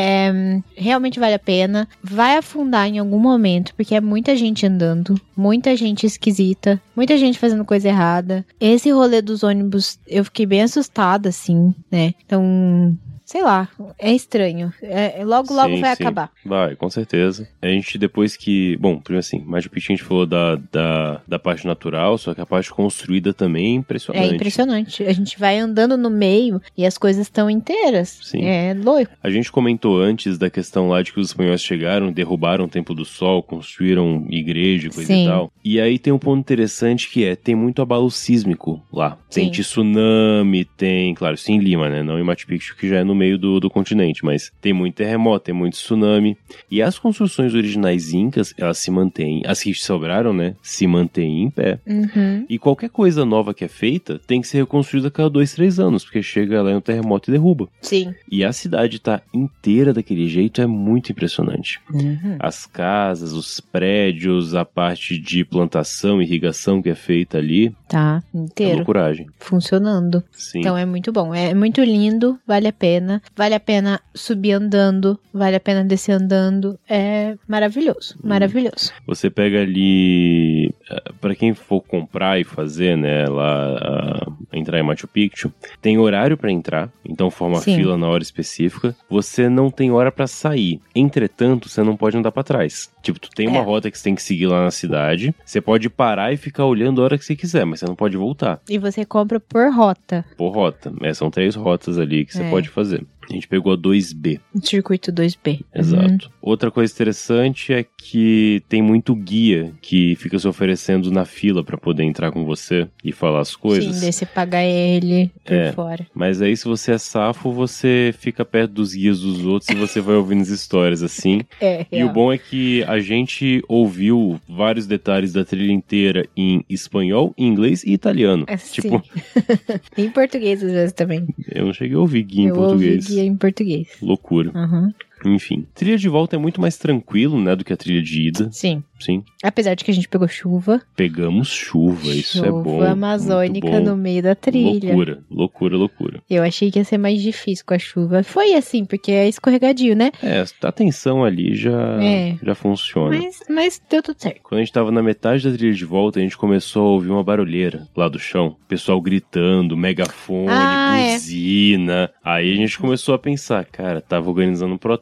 É, realmente vale a pena. Vai afundar em algum momento, porque é muita gente andando, muita gente esquisita, muita gente fazendo coisa errada. Esse rolê dos ônibus, eu fiquei bem assustada, assim, né? Então, sei lá, é estranho. É, logo, logo Sim, vai sim. acabar. Vai, com certeza. A gente, depois que... Bom, primeiro assim, Machu Picchu a gente falou da, da, da parte natural, só que a parte construída também é impressionante. É impressionante. A gente vai andando no meio e as coisas estão inteiras. Sim. É louco. A gente comentou antes da questão lá de que os espanhóis chegaram, derrubaram o Templo do Sol, construíram igreja e coisa Sim. e tal. E aí tem um ponto interessante que é, tem muito abalo sísmico lá. Tem Sim. tsunami, tem, claro, isso em Lima, né? Não em Machu Picchu, que já é no meio do, do continente, mas tem muito terremoto, tem muito tsunami. E as construções originais incas, elas se mantêm, as que sobraram, né? Se mantêm em pé. Uhum. E qualquer coisa nova que é feita tem que ser reconstruída a cada dois, três anos, porque chega lá no terremoto e derruba. Sim. E a cidade tá inteira daquele jeito, é muito impressionante. Uhum. As casas, os prédios, a parte de plantação, irrigação que é feita ali, Tá, é inteiro. loucuragem. Funcionando. Sim. Então é muito bom, é muito lindo, vale a pena. Vale a pena subir andando, vale a pena descer andando. É maravilhoso, maravilhoso. Você pega ali, eh, pra quem for comprar e fazer, né, lá, ah, entrar em Machu Picchu, tem horário pra entrar, então forma Sim. fila na hora específica. Você não tem hora pra sair. Entretanto, você não pode andar pra trás. Tipo, tu tem uma É. rota que você tem que seguir lá na cidade, você pode parar e ficar olhando a hora que você quiser, mas você não pode voltar E você compra por rota, por rota. É, são três rotas ali que você É. pode fazer. A gente pegou a dois B. circuito dois B. Exato. Outra coisa interessante é que tem muito guia que fica se oferecendo na fila pra poder entrar com você e falar as coisas. Sim, daí você paga ele por É. fora. Mas aí, se você é safo, você fica perto dos guias dos outros e você vai ouvindo as histórias assim. É, E o bom é que a gente ouviu vários detalhes da trilha inteira em espanhol, inglês e italiano. É, Tipo, sim. Em português às vezes também. eu não cheguei a ouvir guia em Eu português. ouvi guia em português. Loucura. Uhum. Enfim. Trilha de volta é muito mais tranquilo, né, do que a trilha de ida. Sim. Sim. Apesar de que a gente pegou chuva. Pegamos chuva, isso é bom. Chuva amazônica muito bom. no meio da trilha. Loucura, loucura, loucura. Eu achei que ia ser mais difícil com a chuva. Foi assim, porque é escorregadio, né? É, a tensão ali já, É. já funciona. Mas, mas deu tudo certo. Quando a gente tava na metade da trilha de volta, a gente começou a ouvir uma barulheira lá do chão. Pessoal gritando, megafone, Ah, é. buzina. Aí a gente começou a pensar, cara, tava organizando um protesto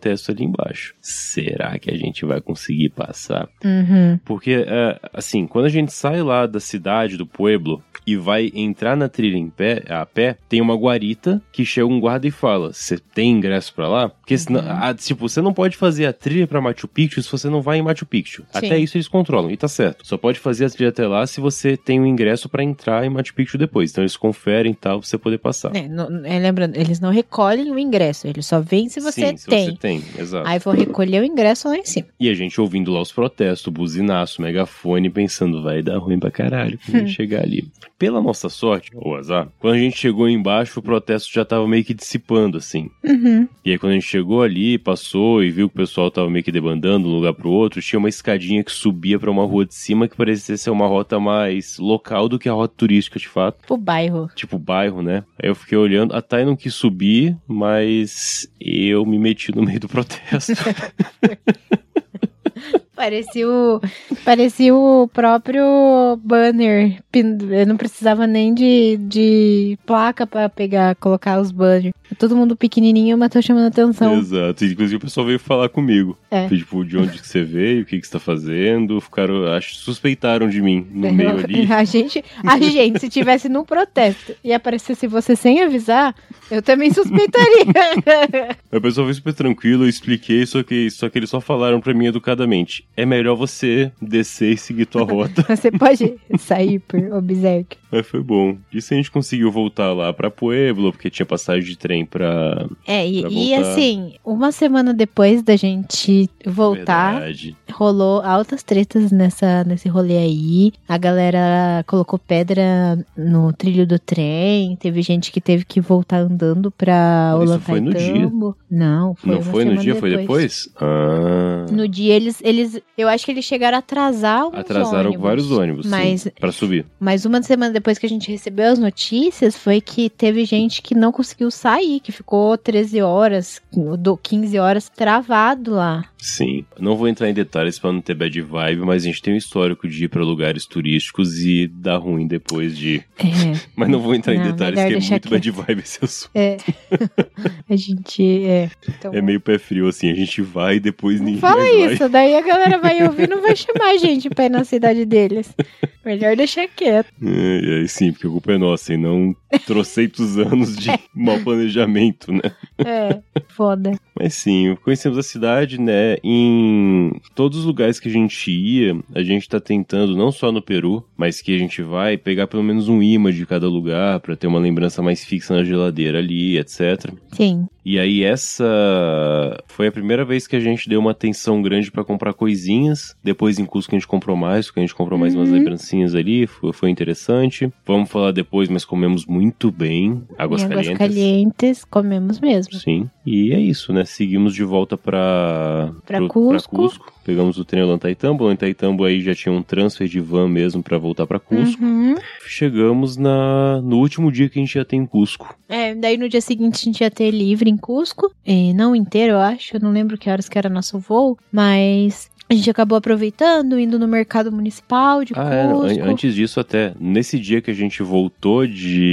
protesto ali embaixo. Será que a gente vai conseguir passar? Uhum. Porque, é, assim, quando a gente sai lá da cidade, do pueblo, e vai entrar na trilha em pé, a pé, tem uma guarita que chega um guarda e fala, você tem ingresso pra lá? Porque, senão, Uhum. a, tipo, você não pode fazer a trilha pra Machu Picchu se você não vai em Machu Picchu. Sim. Até isso eles controlam, e tá certo. Só pode fazer a trilha até lá se você tem o ingresso pra entrar em Machu Picchu depois. Então eles conferem e tal, pra você poder passar. É, não, é, lembrando, eles não recolhem o ingresso, eles só vêm se você Sim, se tem. você tem, exato. Aí vão recolher o ingresso lá em cima. E a gente ouvindo lá os protestos, buzinaço, megafone, pensando, vai dar ruim pra caralho quando a gente chegar ali. Pela nossa sorte, ou azar, quando a gente chegou embaixo, o protesto já tava meio que dissipando, assim. Uhum. E aí quando a gente chegou ali, passou e viu que o pessoal tava meio que debandando de um lugar pro outro, tinha uma escadinha que subia pra uma rua de cima que parecia ser uma rota mais local do que a rota turística, de fato. Pro bairro. Tipo bairro, né? Aí eu fiquei olhando, a Thay não quis subir, mas eu me meti no meio do protesto. Parecia o, parecia o próprio banner. Eu não precisava nem de, de placa pra pegar, colocar os banners. Todo mundo pequenininho, mas tô chamando atenção. Exato. Inclusive o pessoal veio falar comigo. É. Tipo, de onde que você veio, o que que você tá fazendo. Ficaram, acho, suspeitaram de mim no meio ali. A gente, a gente, se tivesse num protesto e aparecesse você sem avisar, eu também suspeitaria. A pessoa veio super tranquilo, eu expliquei, só que, só que eles só falaram pra mim educadamente. É melhor você descer e seguir tua rota. Você pode sair por obséquio. Mas foi bom. Isso a gente conseguiu voltar lá pra Pueblo, porque tinha passagem de trem pra... É, e, pra e voltar. assim, uma semana depois da gente voltar, Verdade. rolou altas tretas nessa, nesse rolê aí. A galera colocou pedra no trilho do trem. Teve gente que teve que voltar andando pra Isso foi no Ollantaytambo. Não, foi Não uma foi no semana dia, foi depois? Ah... No dia eles, eles, eu acho que eles chegaram a atrasar uns Atrasaram ônibus, vários ônibus, mas, sim, pra subir. mas uma semana depois que a gente recebeu as notícias, foi que teve gente que não conseguiu sair, que ficou treze horas, quinze horas travado lá. Sim. Não vou entrar em detalhes pra não ter bad vibe, mas a gente tem um histórico de ir pra lugares turísticos e dar ruim depois de ir. É. Mas não vou entrar Não, em detalhes, melhor que é deixar muito bad quieto. vibe esse assunto. É. A gente, é. Então, É meio pé frio, assim, a gente vai e depois não ninguém fala mais isso, daí a galera vai ouvir e não vai chamar a gente pra ir na cidade deles. Melhor deixar quieto. vai. É, é, sim, porque a culpa é nossa, e não trocentos anos de mau planejamento, né? É, foda. Mas sim, conhecemos a cidade, né? Em todos os lugares que a gente ia, a gente tá tentando, não só no Peru, mas que a gente vai pegar pelo menos um imã de cada lugar pra ter uma lembrança mais fixa na geladeira ali, etcétera. Sim. E aí essa foi a primeira vez que a gente deu uma atenção grande pra comprar coisinhas. Depois em Cusco a gente comprou mais, porque a gente comprou mais Uhum. umas lembrancinhas ali, foi, foi interessante. Vamos falar depois, mas comemos muito bem. Águas Em Águas Calientes. Calientes, comemos mesmo. Sim, e é isso, né? Seguimos de volta pra, Pra pro- Cusco. Cusco. Pegamos o trem Ollantaytambo. Ollantaytambo aí já tinha um transfer de van mesmo pra voltar pra Cusco. Uhum. Chegamos na, no último dia que a gente ia ter em Cusco. É, daí no dia seguinte a gente ia ter livre em Cusco. E não inteiro, eu acho. Eu não lembro que horas que era nosso voo. Mas a gente acabou aproveitando, indo no mercado municipal de Ah, é, não, Cusco. an- antes disso até, nesse dia que a gente voltou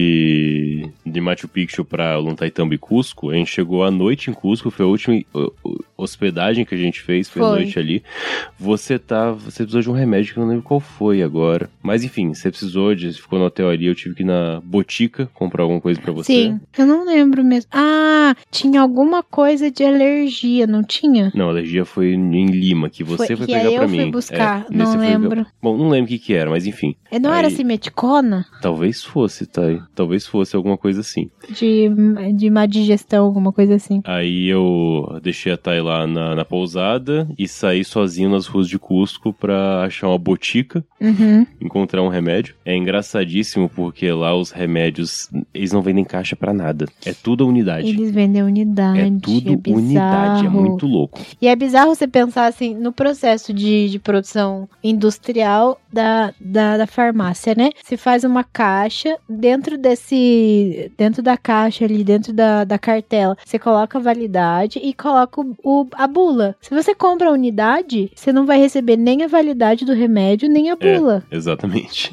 de, de Machu Picchu pra Ollantaytambo e Cusco, a gente chegou à noite em Cusco, foi a última uh, uh, hospedagem que a gente fez, foi, a Foi. noite ali. Você tá, você precisou de um remédio que eu não lembro qual foi agora. Mas enfim, você precisou de, você ficou no hotel ali, eu tive que ir na Botica comprar alguma coisa pra você. Sim, eu não lembro mesmo. Ah, tinha alguma coisa de alergia, não tinha? Não, a alergia foi em Lima, que você Foi- foi que pegar aí pra eu mim. fui buscar, É, não nesse foi- lembro. Bom, não lembro o que que era, mas enfim. É, Não era Aí- simeticona? Talvez fosse, tá? Talvez fosse alguma coisa assim. De, de má digestão, alguma coisa assim. Aí eu deixei a Thay lá na, na pousada e saí sozinho nas ruas de Cusco pra achar uma botica, Uhum. encontrar um remédio. É engraçadíssimo porque lá os remédios, eles não vendem caixa pra nada. É tudo a unidade. Eles vendem unidade. É tudo é unidade, é bizarro. muito louco. E é bizarro você pensar assim no processo de, de produção industrial da, da, da farmácia, né? Se faz uma caixa, dentro desse. Dentro da caixa ali, dentro da, da cartela, você coloca a validade e coloca o, o- a bula. Se você compra a unidade, você não vai receber nem a validade do remédio, nem a bula. Exatamente.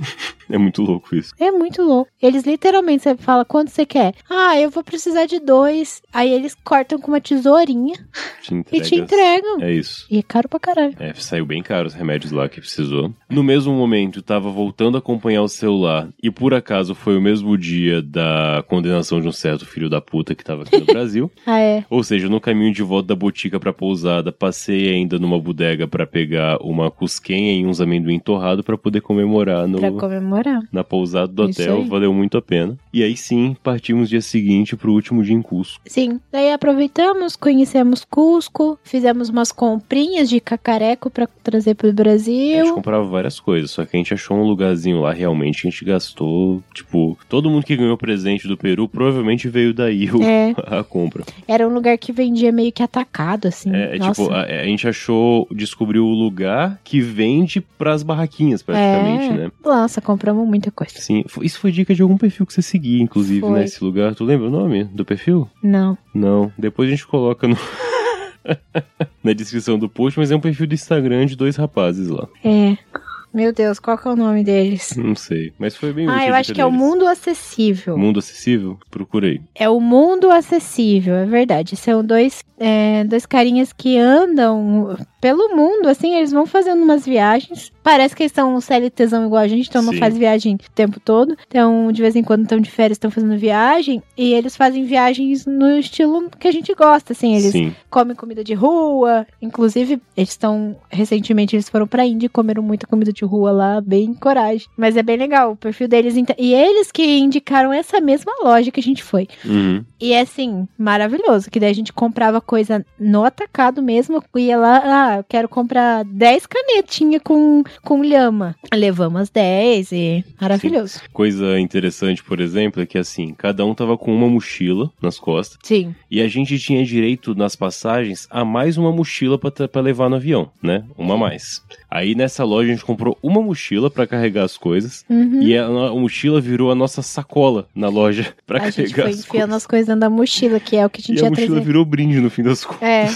É muito louco isso. É muito louco. Eles literalmente, você fala, quanto você quer? Ah, eu vou precisar de dois. Aí eles cortam com uma tesourinha Te e te entregam. É isso. E é caro pra caralho. É, saiu bem caro os remédios lá que precisou. No mesmo momento, tava voltando a acompanhar o celular e por acaso foi o mesmo dia da condenação de um certo filho da puta que tava aqui no Brasil. Ah, é? Ou seja, no caminho de volta da Botica pra pousada, passei ainda numa bodega pra pegar uma cusquenha e uns amendoim torrado pra poder comemorar no... Pra comemorar. Na pousada do Isso hotel, aí. valeu muito a pena. E aí sim, partimos dia seguinte pro último dia em Cusco. Sim. Daí aproveitamos, conhecemos Cusco, fizemos umas comprinhas de cacareco pra trazer pro A gente Brasil. comprava várias coisas, só que a gente achou um lugarzinho lá realmente que a gente gastou, tipo, todo mundo que ganhou presente do Peru provavelmente veio daí o, É. a compra. Era um lugar que vendia meio que atacado, assim. É, é Nossa. tipo, a, a gente achou, descobriu o lugar que vende pras barraquinhas praticamente, É. né? Nossa, compramos muita coisa. Sim, foi- isso foi dica de algum perfil que você seguia, inclusive, Foi. nesse lugar. Tu lembra o nome do perfil? Não. Não, depois a gente coloca no... na descrição do post, mas é um perfil do Instagram de dois rapazes lá. É. Meu Deus, qual que é o nome deles? Não sei, mas foi bem útil Ah, a eu dica acho que é o deles. Mundo Acessível. Mundo Acessível? Procurei. É o Mundo Acessível, é verdade. São dois, é, dois carinhas que andam pelo mundo, assim, eles vão fazendo umas viagens. Parece que eles são CLTzão igual a gente, então não Sim. faz viagem o tempo todo. Então, de vez em quando estão de férias, estão fazendo viagem. E eles fazem viagens no estilo que a gente gosta, assim. Eles Sim. comem comida de rua. Inclusive, eles estão... Recentemente, eles foram pra Índia e comeram muita comida de rua lá. Bem coragem. Mas é bem legal o perfil deles. Então, e eles que indicaram essa mesma loja que a gente foi. Uhum. E é assim, maravilhoso. Que daí a gente comprava coisa no atacado mesmo. Ia lá, ah, eu quero comprar dez canetinhas com, com lhama. Levamos as dez e maravilhoso. Coisa interessante, por exemplo, é que assim, cada um tava com uma mochila nas costas Sim. e a gente tinha direito nas passagens a mais uma mochila pra, tra- pra levar no avião, né? Uma a mais. Aí nessa loja a gente comprou uma mochila pra carregar as coisas Uhum. e a, a mochila virou a nossa sacola na loja pra A gente carregar foi as enfiando coisas. as coisas dentro da mochila, que é o que a gente E a ia mochila trazer. virou brinde no fim das contas. É.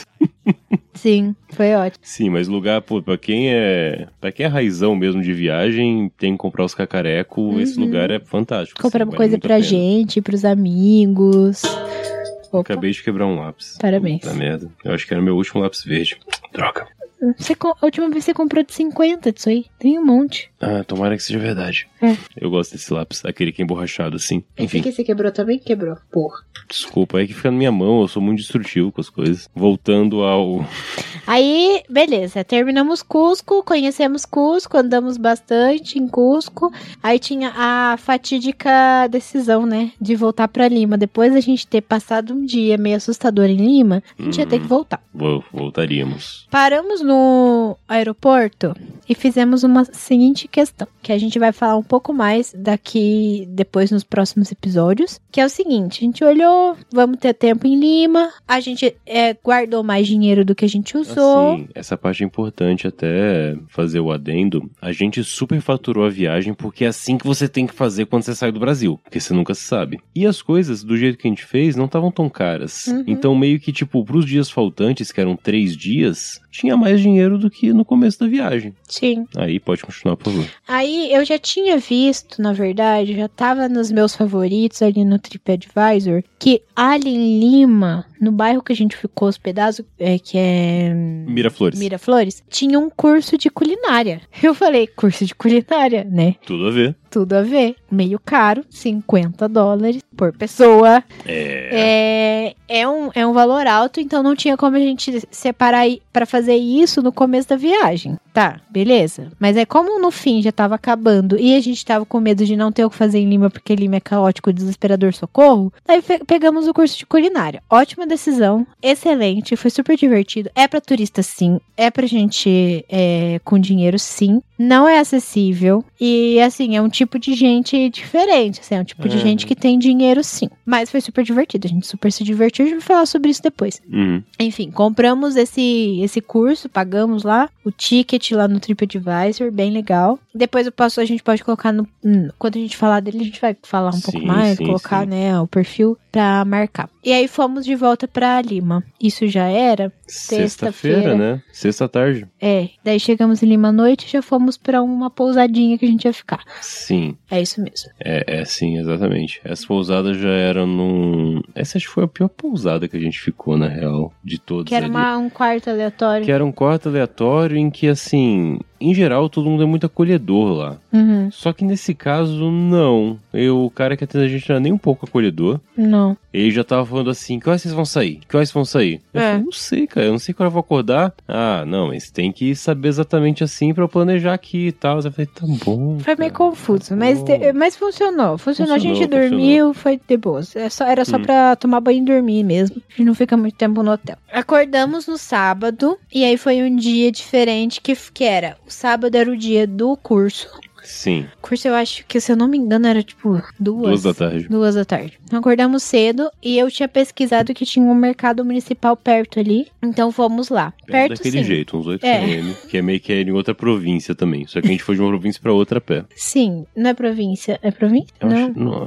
Sim, foi ótimo. Sim, mas lugar, pô, pra quem é. Pra quem é raizão mesmo de viagem, tem que comprar os cacareco, esse Uhum. lugar é fantástico. Compramos assim, vale coisa muito a pra pena. gente, pros amigos. Opa. Acabei de quebrar um lápis. Parabéns. Puta merda. Eu acho que era meu último lápis verde. Droga. Você, co- a última vez você comprou de cinquenta disso aí. Tem um monte. Ah, tomara que seja verdade. É. Eu gosto desse lápis, aquele que é emborrachado assim. Esse Enfim, aqui você quebrou também? Quebrou. Porra. desculpa, é que fica na minha mão, eu sou muito destrutivo com as coisas. Voltando ao. Aí, beleza. Terminamos Cusco, conhecemos Cusco, andamos bastante em Cusco. Aí tinha a fatídica decisão, né? De voltar pra Lima. Depois da gente ter passado um dia meio assustador em Lima, a gente ia ter que voltar. Vol- Voltaríamos. Paramos no aeroporto e fizemos uma seguinte questão, que a gente vai falar um pouco mais daqui depois nos próximos episódios, que é o seguinte, a gente olhou, vamos ter tempo em Lima, a gente é, guardou mais dinheiro do que a gente usou. Assim, essa parte é importante até fazer o adendo. A gente superfaturou a viagem porque é assim que você tem que fazer quando você sai do Brasil, porque você nunca se sabe. E as coisas, do jeito que a gente fez, não estavam tão caras. Uhum. Então, meio que, tipo, pros dias faltantes, que eram três dias, tinha mais dinheiro do que no começo da viagem. Sim. Aí, pode continuar, por favor. Aí eu já tinha visto, na verdade, já tava nos meus favoritos ali no TripAdvisor, que ali em Lima, no bairro que a gente ficou hospedado, é, que é Miraflores. Miraflores, tinha um curso de culinária. Eu falei, curso de culinária, né? Tudo a ver. Tudo a ver. Meio caro, cinquenta dólares por pessoa. É. É, é, um, é um valor alto, então não tinha como a gente separar para fazer isso no começo da viagem. Tá, beleza. Mas é como no fim já tava acabando e a gente tava com medo de não ter o que fazer em Lima, porque Lima é caótico, desesperador, socorro. Daí fe- pegamos o curso de culinária. Ótima decisão, excelente, foi super divertido. É pra turista sim, é pra gente é, com dinheiro sim. Não é acessível e, assim, é um tipo de gente diferente, assim, é um tipo de É. gente que tem dinheiro sim. Mas foi super divertido, a gente super se divertiu, a gente vai falar sobre isso depois. Uhum. Enfim, compramos esse, esse curso, pagamos lá, o ticket lá no TripAdvisor, bem legal. Depois eu posso, a gente pode colocar no... hum, Quando a gente falar dele, a gente vai falar um pouco Sim, mais, sim, colocar, sim. né, o perfil. pra marcar. E aí fomos de volta pra Lima. Isso já era Sexta-feira, sexta-feira, né? Sexta-tarde. É, daí chegamos em Lima à noite e já fomos pra uma pousadinha que a gente ia ficar. Sim. É isso mesmo. É, é sim, exatamente. Essa pousada já era num... Essa acho que foi a pior pousada que a gente ficou, na real, de todas Que era ali. uma, um quarto aleatório. Que era um quarto aleatório em que, assim, em geral, todo mundo é muito acolhedor lá. Uhum. Só que nesse caso, não. Eu, o cara que atende a gente não era nem um pouco acolhedor. Não. Ele já tava falando assim, que horas vocês vão sair? Que horas vocês vão sair? Eu É. falei, não sei, cara, eu não sei que hora eu vou acordar. Ah, não, mas tem que saber exatamente assim pra eu planejar aqui e tal. Eu falei, tá bom. Foi meio cara, confuso, tá mas, bom. de- mas funcionou. Funcionou, a gente Funcionou, dormiu, foi de boa. É só, era só Hum. pra tomar banho e dormir mesmo. A gente não fica muito tempo no hotel. Acordamos no sábado, e aí foi um dia diferente, que, que era, o sábado era o dia do curso. Sim, O curso eu acho que, se eu não me engano, era tipo duas. duas da tarde. Duas da tarde. Acordamos cedo e eu tinha pesquisado que tinha um mercado municipal perto ali. Então fomos lá. Perto, Perto, daquele sim. jeito, uns oito É. quilômetros, que é meio que é em outra província também. Só que a gente foi de uma província pra outra a pé. Sim, não é província. É província? Eu não. acho- não,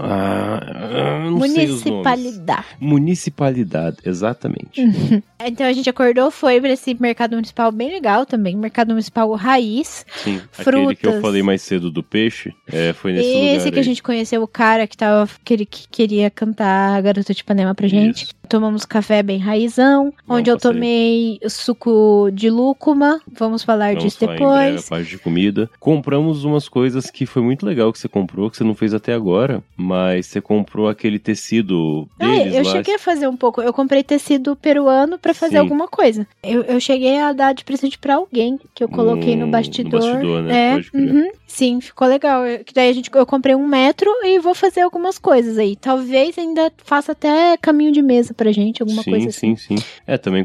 ah, eu não sei os nomes. Municipalidade. Municipalidade, exatamente. Então a gente acordou, foi pra esse mercado municipal bem legal também. Mercado municipal raiz. Sim, aquele que eu Frutas. falei mais cedo do peixe, é, foi nesse Esse lugar que a aí. gente conheceu, o cara que, tava, que, ele, que queria cantar Garota de Ipanema pra gente. Isso. Tomamos café bem raizão, Não, onde eu passei. tomei suco de lúcuma. Vamos falar Vamos disso falar em breve a depois. parte de comida. Compramos umas coisas que foi muito legal que você comprou, que você não fez até agora, mas você comprou aquele tecido Ah, deles eu lá. cheguei a fazer um pouco. Eu comprei tecido peruano pra fazer Sim. alguma coisa. Eu, eu cheguei a dar de presente pra alguém, que eu coloquei no, No- bastidor. no bastidor, né? É, Pode crer. uhum. Sim, ficou legal. Eu- Que daí a gente, eu comprei um metro e vou fazer algumas coisas aí. Talvez ainda faça até caminho de mesa pra gente, alguma sim, coisa assim. sim, sim. É, também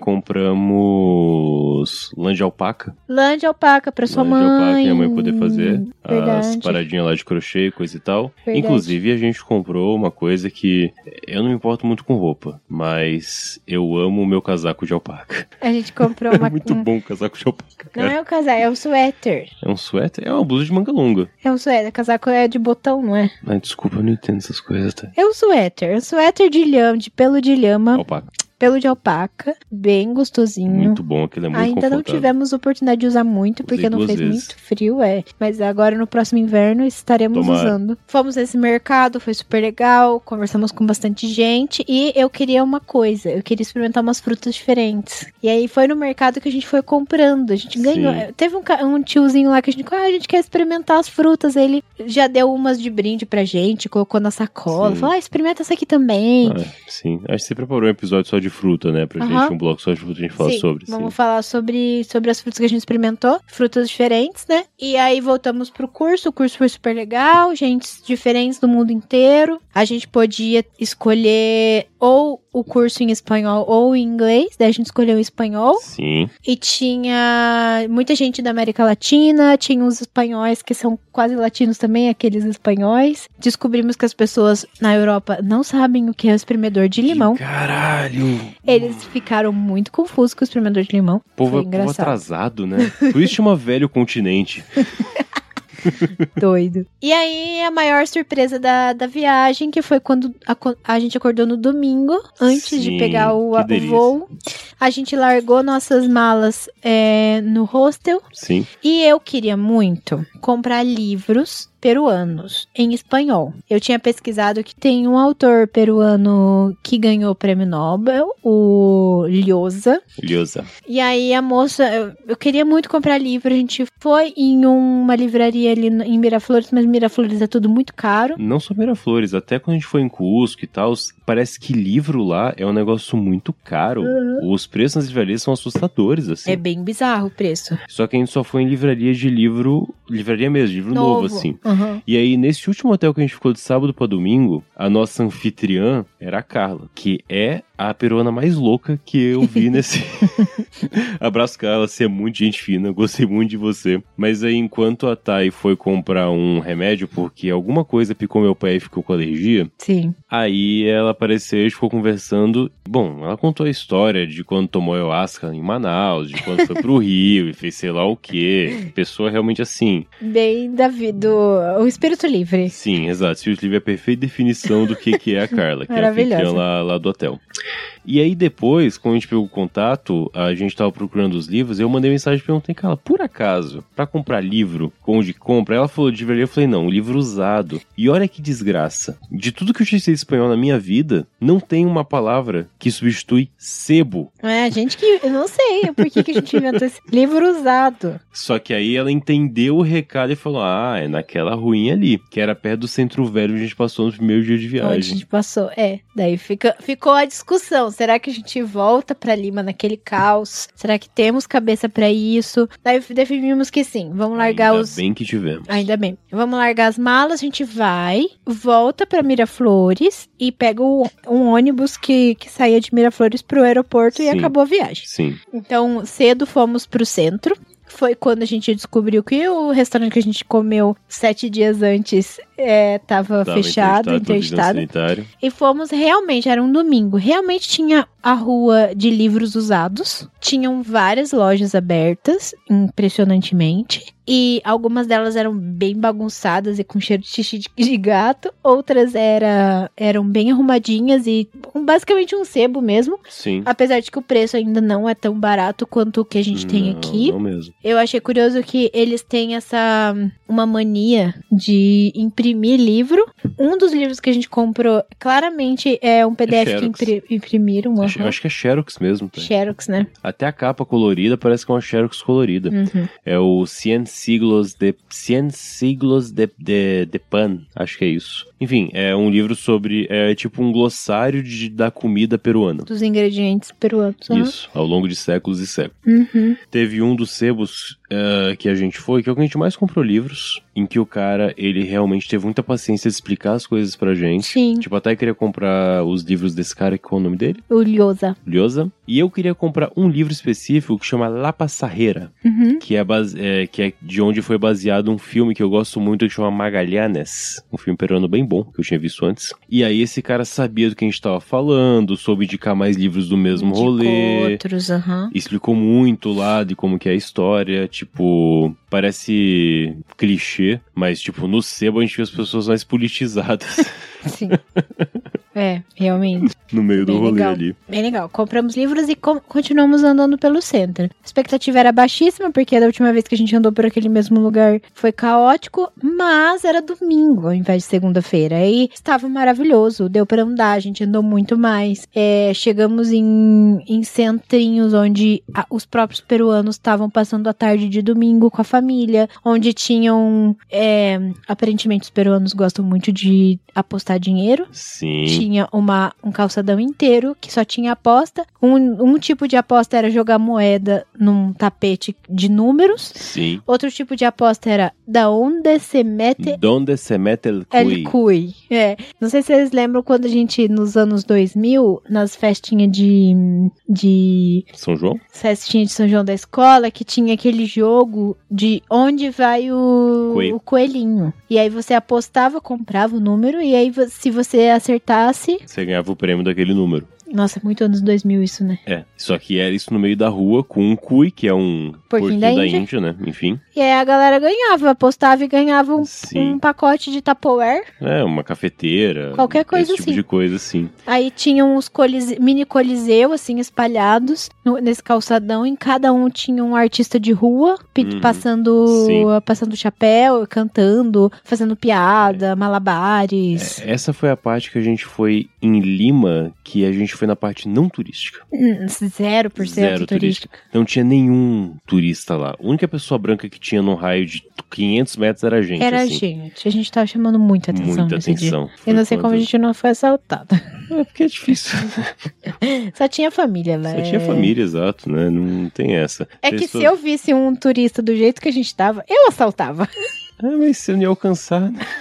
compramos lã de alpaca. Lã de alpaca pra sua lã de mãe. alpaca que a mãe poder fazer. As Verdade. paradinhas lá de crochê e coisa e tal. Verdade. Inclusive, a gente comprou uma coisa que eu não me importo muito com roupa, mas eu amo o meu casaco de alpaca. A gente comprou uma. É muito um- bom o casaco de alpaca, Não cara. é o casaco, é o suéter. É um suéter? É uma blusa de manga longa. É o suéter. O casaco é de botão, não é? Ai, desculpa, eu não entendo essas coisas, tá? É o suéter. É o suéter de lhama, de pelo de lhama, Alpaca. pelo de alpaca. Bem gostosinho. Muito bom, aquele é muito Ainda não confortável. tivemos oportunidade de usar muito, porque Usei não duas fez vezes. muito frio, é. Mas agora no próximo inverno estaremos Tomara. usando. Fomos nesse mercado, foi super legal, conversamos com bastante gente e eu queria uma coisa, eu queria experimentar umas frutas diferentes. E aí foi no mercado que a gente foi comprando, a gente ganhou. Sim. Teve um, ca- um tiozinho lá que a gente, ah, a gente quer experimentar as frutas, ele já deu umas de brinde pra gente, colocou na sacola, Sim. falou, ah, experimenta essa aqui também. Ah, sim. Acho que você preparou um episódio só de fruta, né? Pra Aham. gente, um bloco só de fruta, a gente fala Sim, sobre. Vamos sim. falar sobre, sobre as frutas que a gente experimentou. Frutas diferentes, né? E aí voltamos pro curso. O curso foi super legal. Gente diferentes do mundo inteiro. A gente podia escolher ou o curso em espanhol ou em inglês. Daí a gente escolheu em espanhol. Sim. E tinha muita gente da América Latina. Tinha uns espanhóis que são quase latinos também, aqueles espanhóis. Descobrimos que as pessoas na Europa não sabem o que é o espremedor de limão. Caralho! Eles ficaram muito confusos com o espremedor de limão. Povo, Foi povo engraçado. atrasado, né? Por isso chama velho continente. Doido. E aí, a maior surpresa da, da viagem, que foi quando a, a gente acordou no domingo, antes Sim, de pegar o, que a- o delícia. voo. A gente largou nossas malas é, no hostel. Sim. E eu queria muito comprar livros peruanos em espanhol. Eu tinha pesquisado que tem um autor peruano que ganhou o prêmio Nobel, o Lhosa. Lhosa. E aí a moça, eu, eu queria muito comprar livro, a gente foi em uma livraria ali no- em Miraflores, mas Miraflores é tudo muito caro. Não só Miraflores, até quando a gente foi em Cusco e tal, parece que livro lá é um negócio muito caro. Os preços nas livrarias são assustadores, assim. É bem bizarro o preço. Só que a gente só foi em livraria de livro, livraria mesmo, livro novo, assim. Uhum. E aí, nesse último hotel que a gente ficou de sábado pra domingo, a nossa anfitriã era a Carla, que é a peruana mais louca que eu vi nesse... Abraço, Carla, você é muito gente fina, gostei muito de você. Mas aí, enquanto a Thay foi comprar um remédio, porque alguma coisa picou meu pé e ficou com alergia, Sim. aí ela apareceu e ficou conversando. Bom, ela contou a história de quando tomou ayahuasca em Manaus, de quando foi pro Rio e fez sei lá o quê. Pessoa realmente assim... Bem da vida do, o espírito livre. Sim, exato. Espírito livre é a perfeita definição do que, que é a Carla, que é a anfitriã lá, lá do hotel. E aí depois, quando a gente pegou o contato, a gente tava procurando os livros, eu mandei mensagem e perguntei, Carla, por acaso, pra comprar livro, onde compra? Ela falou de livraria, eu falei, não, livro usado. E olha que desgraça. De tudo que eu tinha sido espanhol na minha vida, não tem uma palavra que substitui sebo. É, a gente que, eu não sei por que, que a gente inventou esse livro usado. Só que aí ela entendeu o recado e falou, ah, é naquela ruinha ali, que era perto do Centro Velho onde a gente passou no primeiro dia de viagem. Onde a gente passou, é. Daí fica, ficou a discussão. Será que a gente volta pra Lima naquele caos? Será que temos cabeça pra isso? Daí definimos que sim, vamos largar Ainda os... Ainda bem que tivemos. Ainda bem. Vamos largar as malas, a gente vai, volta pra Miraflores e pega o, um ônibus que, que saía de Miraflores pro aeroporto. Sim. E acabou a viagem. Sim. Então, cedo fomos pro centro. Foi quando a gente descobriu que o restaurante que a gente comeu sete dias antes é, tava, tava fechado, interditado. E fomos realmente, era um domingo, realmente tinha a rua de livros usados. Tinham várias lojas abertas, impressionantemente. E algumas delas eram bem bagunçadas e com cheiro de xixi de, de gato. Outras era, eram bem arrumadinhas e basicamente um sebo mesmo. Sim. Apesar de que o preço ainda não é tão barato quanto o que a gente não, tem aqui. Não mesmo. Eu achei curioso que eles têm essa uma mania de imprimir livro. Um dos livros que a gente comprou, claramente, é um P D F é que impri, imprimiram. Uhum. Acho, acho que é Xerox mesmo. Tá? Xerox, né? Até a capa colorida parece que é uma Xerox colorida. Uhum. É o Cien Siglos de Cien Siglos de, de, de Pan, acho que é isso. Enfim, é um livro sobre, é tipo um glossário de, da comida peruana. Dos ingredientes peruanos. Uhum. Isso, ao longo de séculos e séculos. Uhum. Teve um dos sebos uh, que a gente foi, que é o que a gente mais comprou livros, em que o cara, ele realmente teve muita paciência de explicar as coisas pra gente. Sim. Tipo, até queria comprar os livros desse cara, qual é o nome dele? O Lhosa. Lhosa. E eu queria comprar um livro específico que chama La Passarrera, uhum. que, é base, é, que é de onde foi baseado um filme que eu gosto muito, que chama Magallanes, um filme peruano bem bom, que eu tinha visto antes. E aí esse cara sabia do que a gente tava falando, soube indicar mais livros do mesmo Indicou rolê. outros, aham. Uhum. Explicou muito lá de como que é a história, tipo, parece clichê, mas tipo, no sebo a gente vê as pessoas mais politizadas. Sim. É, realmente. No meio Bem do rolê legal. ali. Bem legal. Compramos livros e com- continuamos andando pelo centro. A expectativa era baixíssima, porque da última vez que a gente andou por aquele mesmo lugar foi caótico, mas era domingo ao invés de segunda-feira. E estava maravilhoso, deu pra andar, a gente andou muito mais. É, chegamos em, em centrinhos onde a, os próprios peruanos estavam passando a tarde de domingo com a família, onde tinham... É, aparentemente os peruanos gostam muito de apostar dinheiro. Sim. Tinha uma, um calçadão inteiro que só tinha aposta. Um, um tipo de aposta era jogar moeda num tapete de números. Sim. Outro tipo de aposta era da onde se mete... Donde se mete el cuy. El cuy. É. Não sei se vocês lembram quando a gente, nos anos dois mil, nas festinhas de... de São João? festinha de São João da escola, que tinha aquele jogo de onde vai o, Coelho. o coelhinho. E aí você apostava, comprava o número, e aí se você acertasse... Você ganhava o prêmio daquele número. Nossa, muito anos dois mil isso, né? É, só que era isso no meio da rua com um cuy, que é um porquinho, Porquinho da da Índia. Índia, né? Enfim. E aí a galera ganhava, apostava e ganhava um, Sim. um pacote de Tupperware. É, uma cafeteira. Qualquer coisa esse tipo assim. de coisa, assim. Aí tinham uns colise- mini coliseu, assim, espalhados no- nesse calçadão. Em cada um tinha um artista de rua, pe- Uhum. passando, Sim. passando chapéu, cantando, fazendo piada, malabares. É, essa foi a parte que a gente foi em Lima, que a gente foi na parte não turística. Hum, Zero por cento Zero turística. Não tinha nenhum turista lá. A única pessoa branca que tinha num raio de quinhentos metros era a gente. Era a assim. gente. A gente tava chamando muita atenção Muita nesse atenção. dia. Eu não sei como a gente não foi assaltada. É porque é difícil. Só tinha família lá. Só tinha é... família, exato, né? Não tem essa. É que Pessoa- se eu visse um turista do jeito que a gente tava, eu assaltava. Ah, mas você não ia alcançar. né?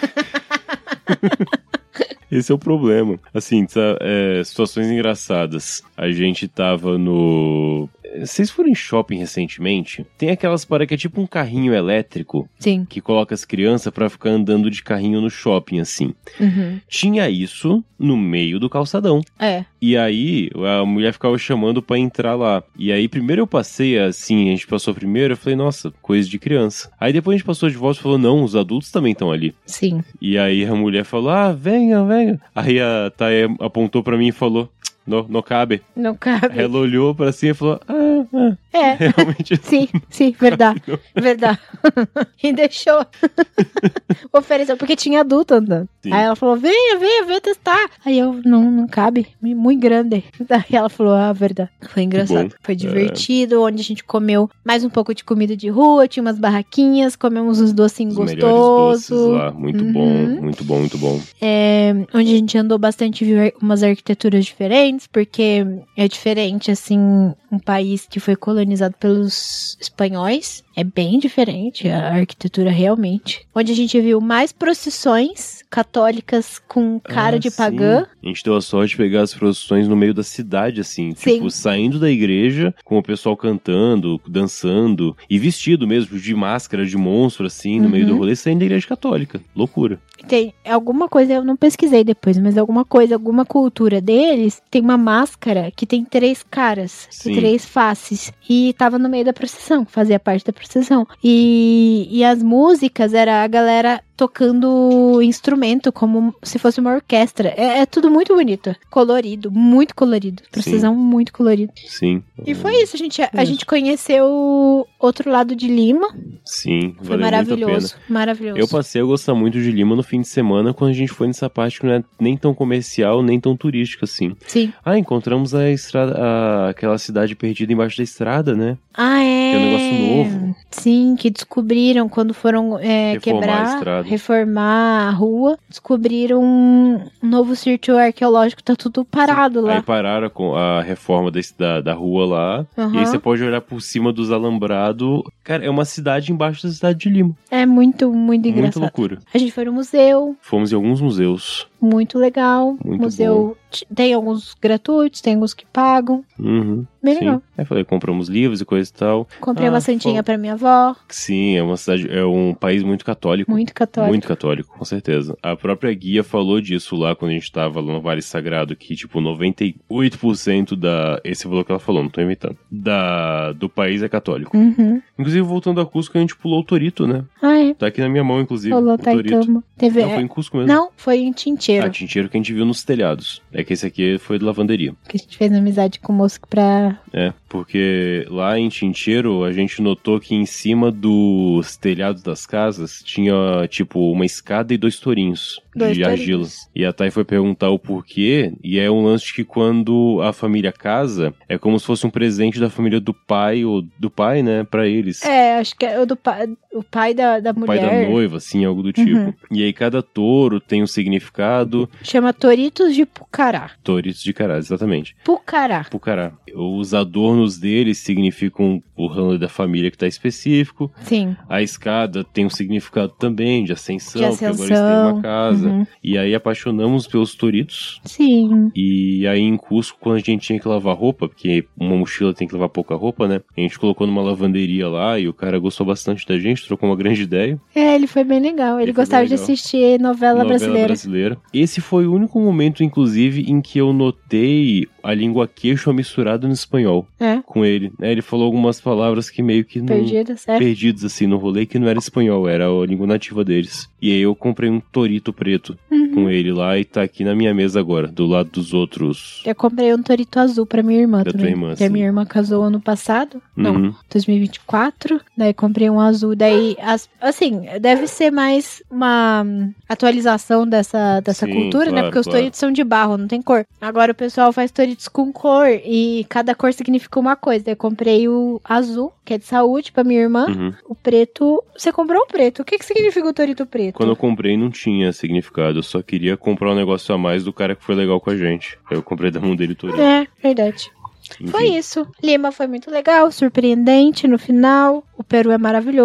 Esse é o problema. Assim, tá, é, situações engraçadas. A gente tava no... Vocês foram em shopping recentemente? Tem aquelas paradas que é tipo um carrinho elétrico. Sim. Que coloca as crianças pra ficar andando de carrinho no shopping, assim. Uhum. Tinha isso no meio do calçadão. É. E aí, a mulher ficava chamando pra entrar lá. E aí, primeiro eu passei, assim, a gente passou primeiro, eu falei, nossa, coisa de criança. Aí depois a gente passou de volta e falou, não, os adultos também estão ali. Sim. E aí a mulher falou, ah, venha, venha. Aí a Thay apontou pra mim e falou, não, não cabe. Não cabe. Ela olhou pra cima e falou, ah, ah. É. Realmente. Sim, sim, verdade. Verdade. E deixou. Ofereceu, porque tinha adulto andando. Sim. Aí ela falou, venha, venha, venha testar. Aí eu, não, não cabe, muito grande. Daí ela falou, ah, verdade. Foi engraçado, foi divertido, é. Onde a gente comeu mais um pouco de comida de rua, tinha umas barraquinhas, comemos uns docinhos os gostosos. Doces lá, muito uhum. bom, muito bom, muito bom. É, onde a gente andou bastante, viu umas arquiteturas diferentes, porque é diferente, assim, um país que foi colonizado pelos espanhóis. É bem diferente a arquitetura realmente. Onde a gente viu mais procissões católicas com cara ah, de pagã. Sim. A gente deu a sorte de pegar as procissões no meio da cidade, assim. Sim. Tipo, saindo da igreja, com o pessoal cantando, dançando. E vestido mesmo, de máscara de monstro, assim, no uhum. meio do rolê, saindo da igreja católica. Loucura. Tem alguma coisa, eu não pesquisei depois, mas alguma coisa, alguma cultura deles, tem uma máscara que tem três caras, tem três faces. E tava no meio da procissão, fazia parte da procissão. E, e as músicas era a galera tocando instrumento como se fosse uma orquestra. É, é tudo muito bonito. Colorido, muito colorido. Precisão Sim. muito colorido. Sim. E foi isso, a gente, a gente conheceu outro lado de Lima. Sim, foi maravilhoso. Maravilhoso. Eu passei a gostar muito de Lima no fim de semana, quando a gente foi nessa parte que não é nem tão comercial, nem tão turística, assim. Sim. Ah, encontramos a estrada, a, aquela cidade perdida embaixo da estrada, né? Ah, é? Que é um negócio novo. Sim, que descobriram quando foram é, quebrar, a estrada. reformar a rua, descobriram um novo sítio arqueológico, tá tudo parado Sim. lá. Aí pararam com a reforma da, da, da rua lá, uhum. e aí você pode olhar por cima dos alambrados. Cara, é uma cidade embaixo da cidade de Lima. É muito, muito engraçado. Muita loucura. A gente foi no museu. Fomos em alguns museus. Muito legal. Muito museu bom. Tem alguns gratuitos, tem alguns que pagam. Uhum. Bem Sim. legal. Aí falei, compramos livros e coisa e tal. Comprei ah, uma santinha foi... pra minha avó. Sim, é uma cidade, é um país muito católico. Muito católico. Muito católico, com certeza. A própria guia falou disso lá quando a gente tava lá no Vale Sagrado, que tipo, noventa e oito por cento da... Esse valor que ela falou, não tô inventando. Da... Do país é católico. Uhum. Inclusive, voltando a Cusco, a gente pulou o Torito, né? Ah, é? Tá aqui na minha mão, inclusive. Pulou o Torito. Teve... Não, foi em Cusco mesmo. Não, foi em Tincheiro. Ah, Tincheiro que a gente viu nos telhados. É que esse aqui foi de lavanderia. Que a gente fez amizade com o moço pra... É, porque lá em Tincheiro a gente notou que em cima dos telhados das casas tinha, tipo, uma escada e dois tourinhos dois de tourinhos. argila. E a Thay foi perguntar o porquê, e é um lance que quando a família casa, é como se fosse um presente da família do pai, ou do pai, né, pra eles. É, acho que é o do pai, o pai da, da o mulher. O pai da noiva, assim, algo do tipo. Uhum. E aí cada touro tem um significado. Chama Toritos de Pucará. Toritos de Cará, exatamente. Pucará. Pucará. Os adornos deles significam o ramo da família que tá específico. Sim. A escada tem um significado também de ascensão, de ascensão. porque agora eles têm uma casa. Uhum. E aí apaixonamos pelos toritos. Sim. E aí em Cusco, quando a gente tinha que lavar roupa, porque uma mochila tem que levar pouca roupa, né? A gente colocou numa lavanderia lá e o cara gostou bastante da gente, trocou uma grande ideia. É, ele foi bem legal. Ele, ele gostava de assistir novela, novela brasileira. brasileira. Esse foi o único momento, inclusive, em que eu notei a língua quechua misturada no espanhol. É? Com ele. É, ele falou algumas palavras que meio que não... Perdidas, é? Perdidos, assim, no rolê, que não era espanhol, era a língua nativa deles. E aí eu comprei um torito preto uhum. com ele lá e tá aqui na minha mesa agora, do lado dos outros. Eu comprei um torito azul pra minha irmã da também. Tua irmã, porque a minha irmã casou ano passado. Uhum. Não, dois mil e vinte e quatro. Daí comprei um azul. Daí, as, assim, deve ser mais uma atualização dessa, dessa Sim, cultura, claro, né? Porque os claro. toritos são de barro, não tem cor. Agora o pessoal faz toritos com cor e cada cor significa uma coisa. Daí eu comprei o azul, que é de saúde, pra minha irmã. Uhum. O preto... Você comprou o preto. O que que significa o torito preto? Quando eu comprei não tinha significado, eu só queria comprar um negócio a mais do cara que foi legal com a gente. Aí eu comprei da mão dele torito. É, verdade. Enfim. Foi isso. Lima foi muito legal, surpreendente no final. O Peru é maravilhoso.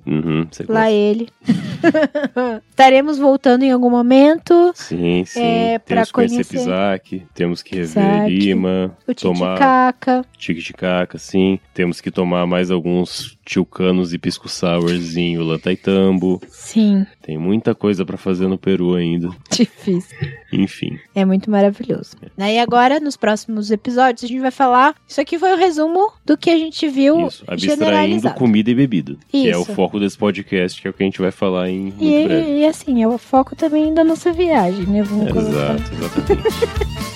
Uhum, você Lá gosta. ele. Estaremos voltando em algum momento. Sim, sim. É, pra temos que conhecer conhecer Pisac, temos que rever Pisac, Lima, O tomar Titicaca. tique-ticaca, sim. Temos que tomar mais alguns tilcanos e pisco sours em Ollantaytambo. Sim, Tem muita coisa pra fazer no Peru ainda. difícil. Enfim. É muito maravilhoso. E agora, nos próximos episódios, a gente vai falar... Isso aqui foi o resumo do que a gente viu Isso, abstraindo generalizado. comida e bebida. Que é o Isso. foco desse podcast, que é o que a gente vai falar em muito E, breve. e assim, é o foco também da nossa viagem, né? Vamos colocar. Exato, exatamente.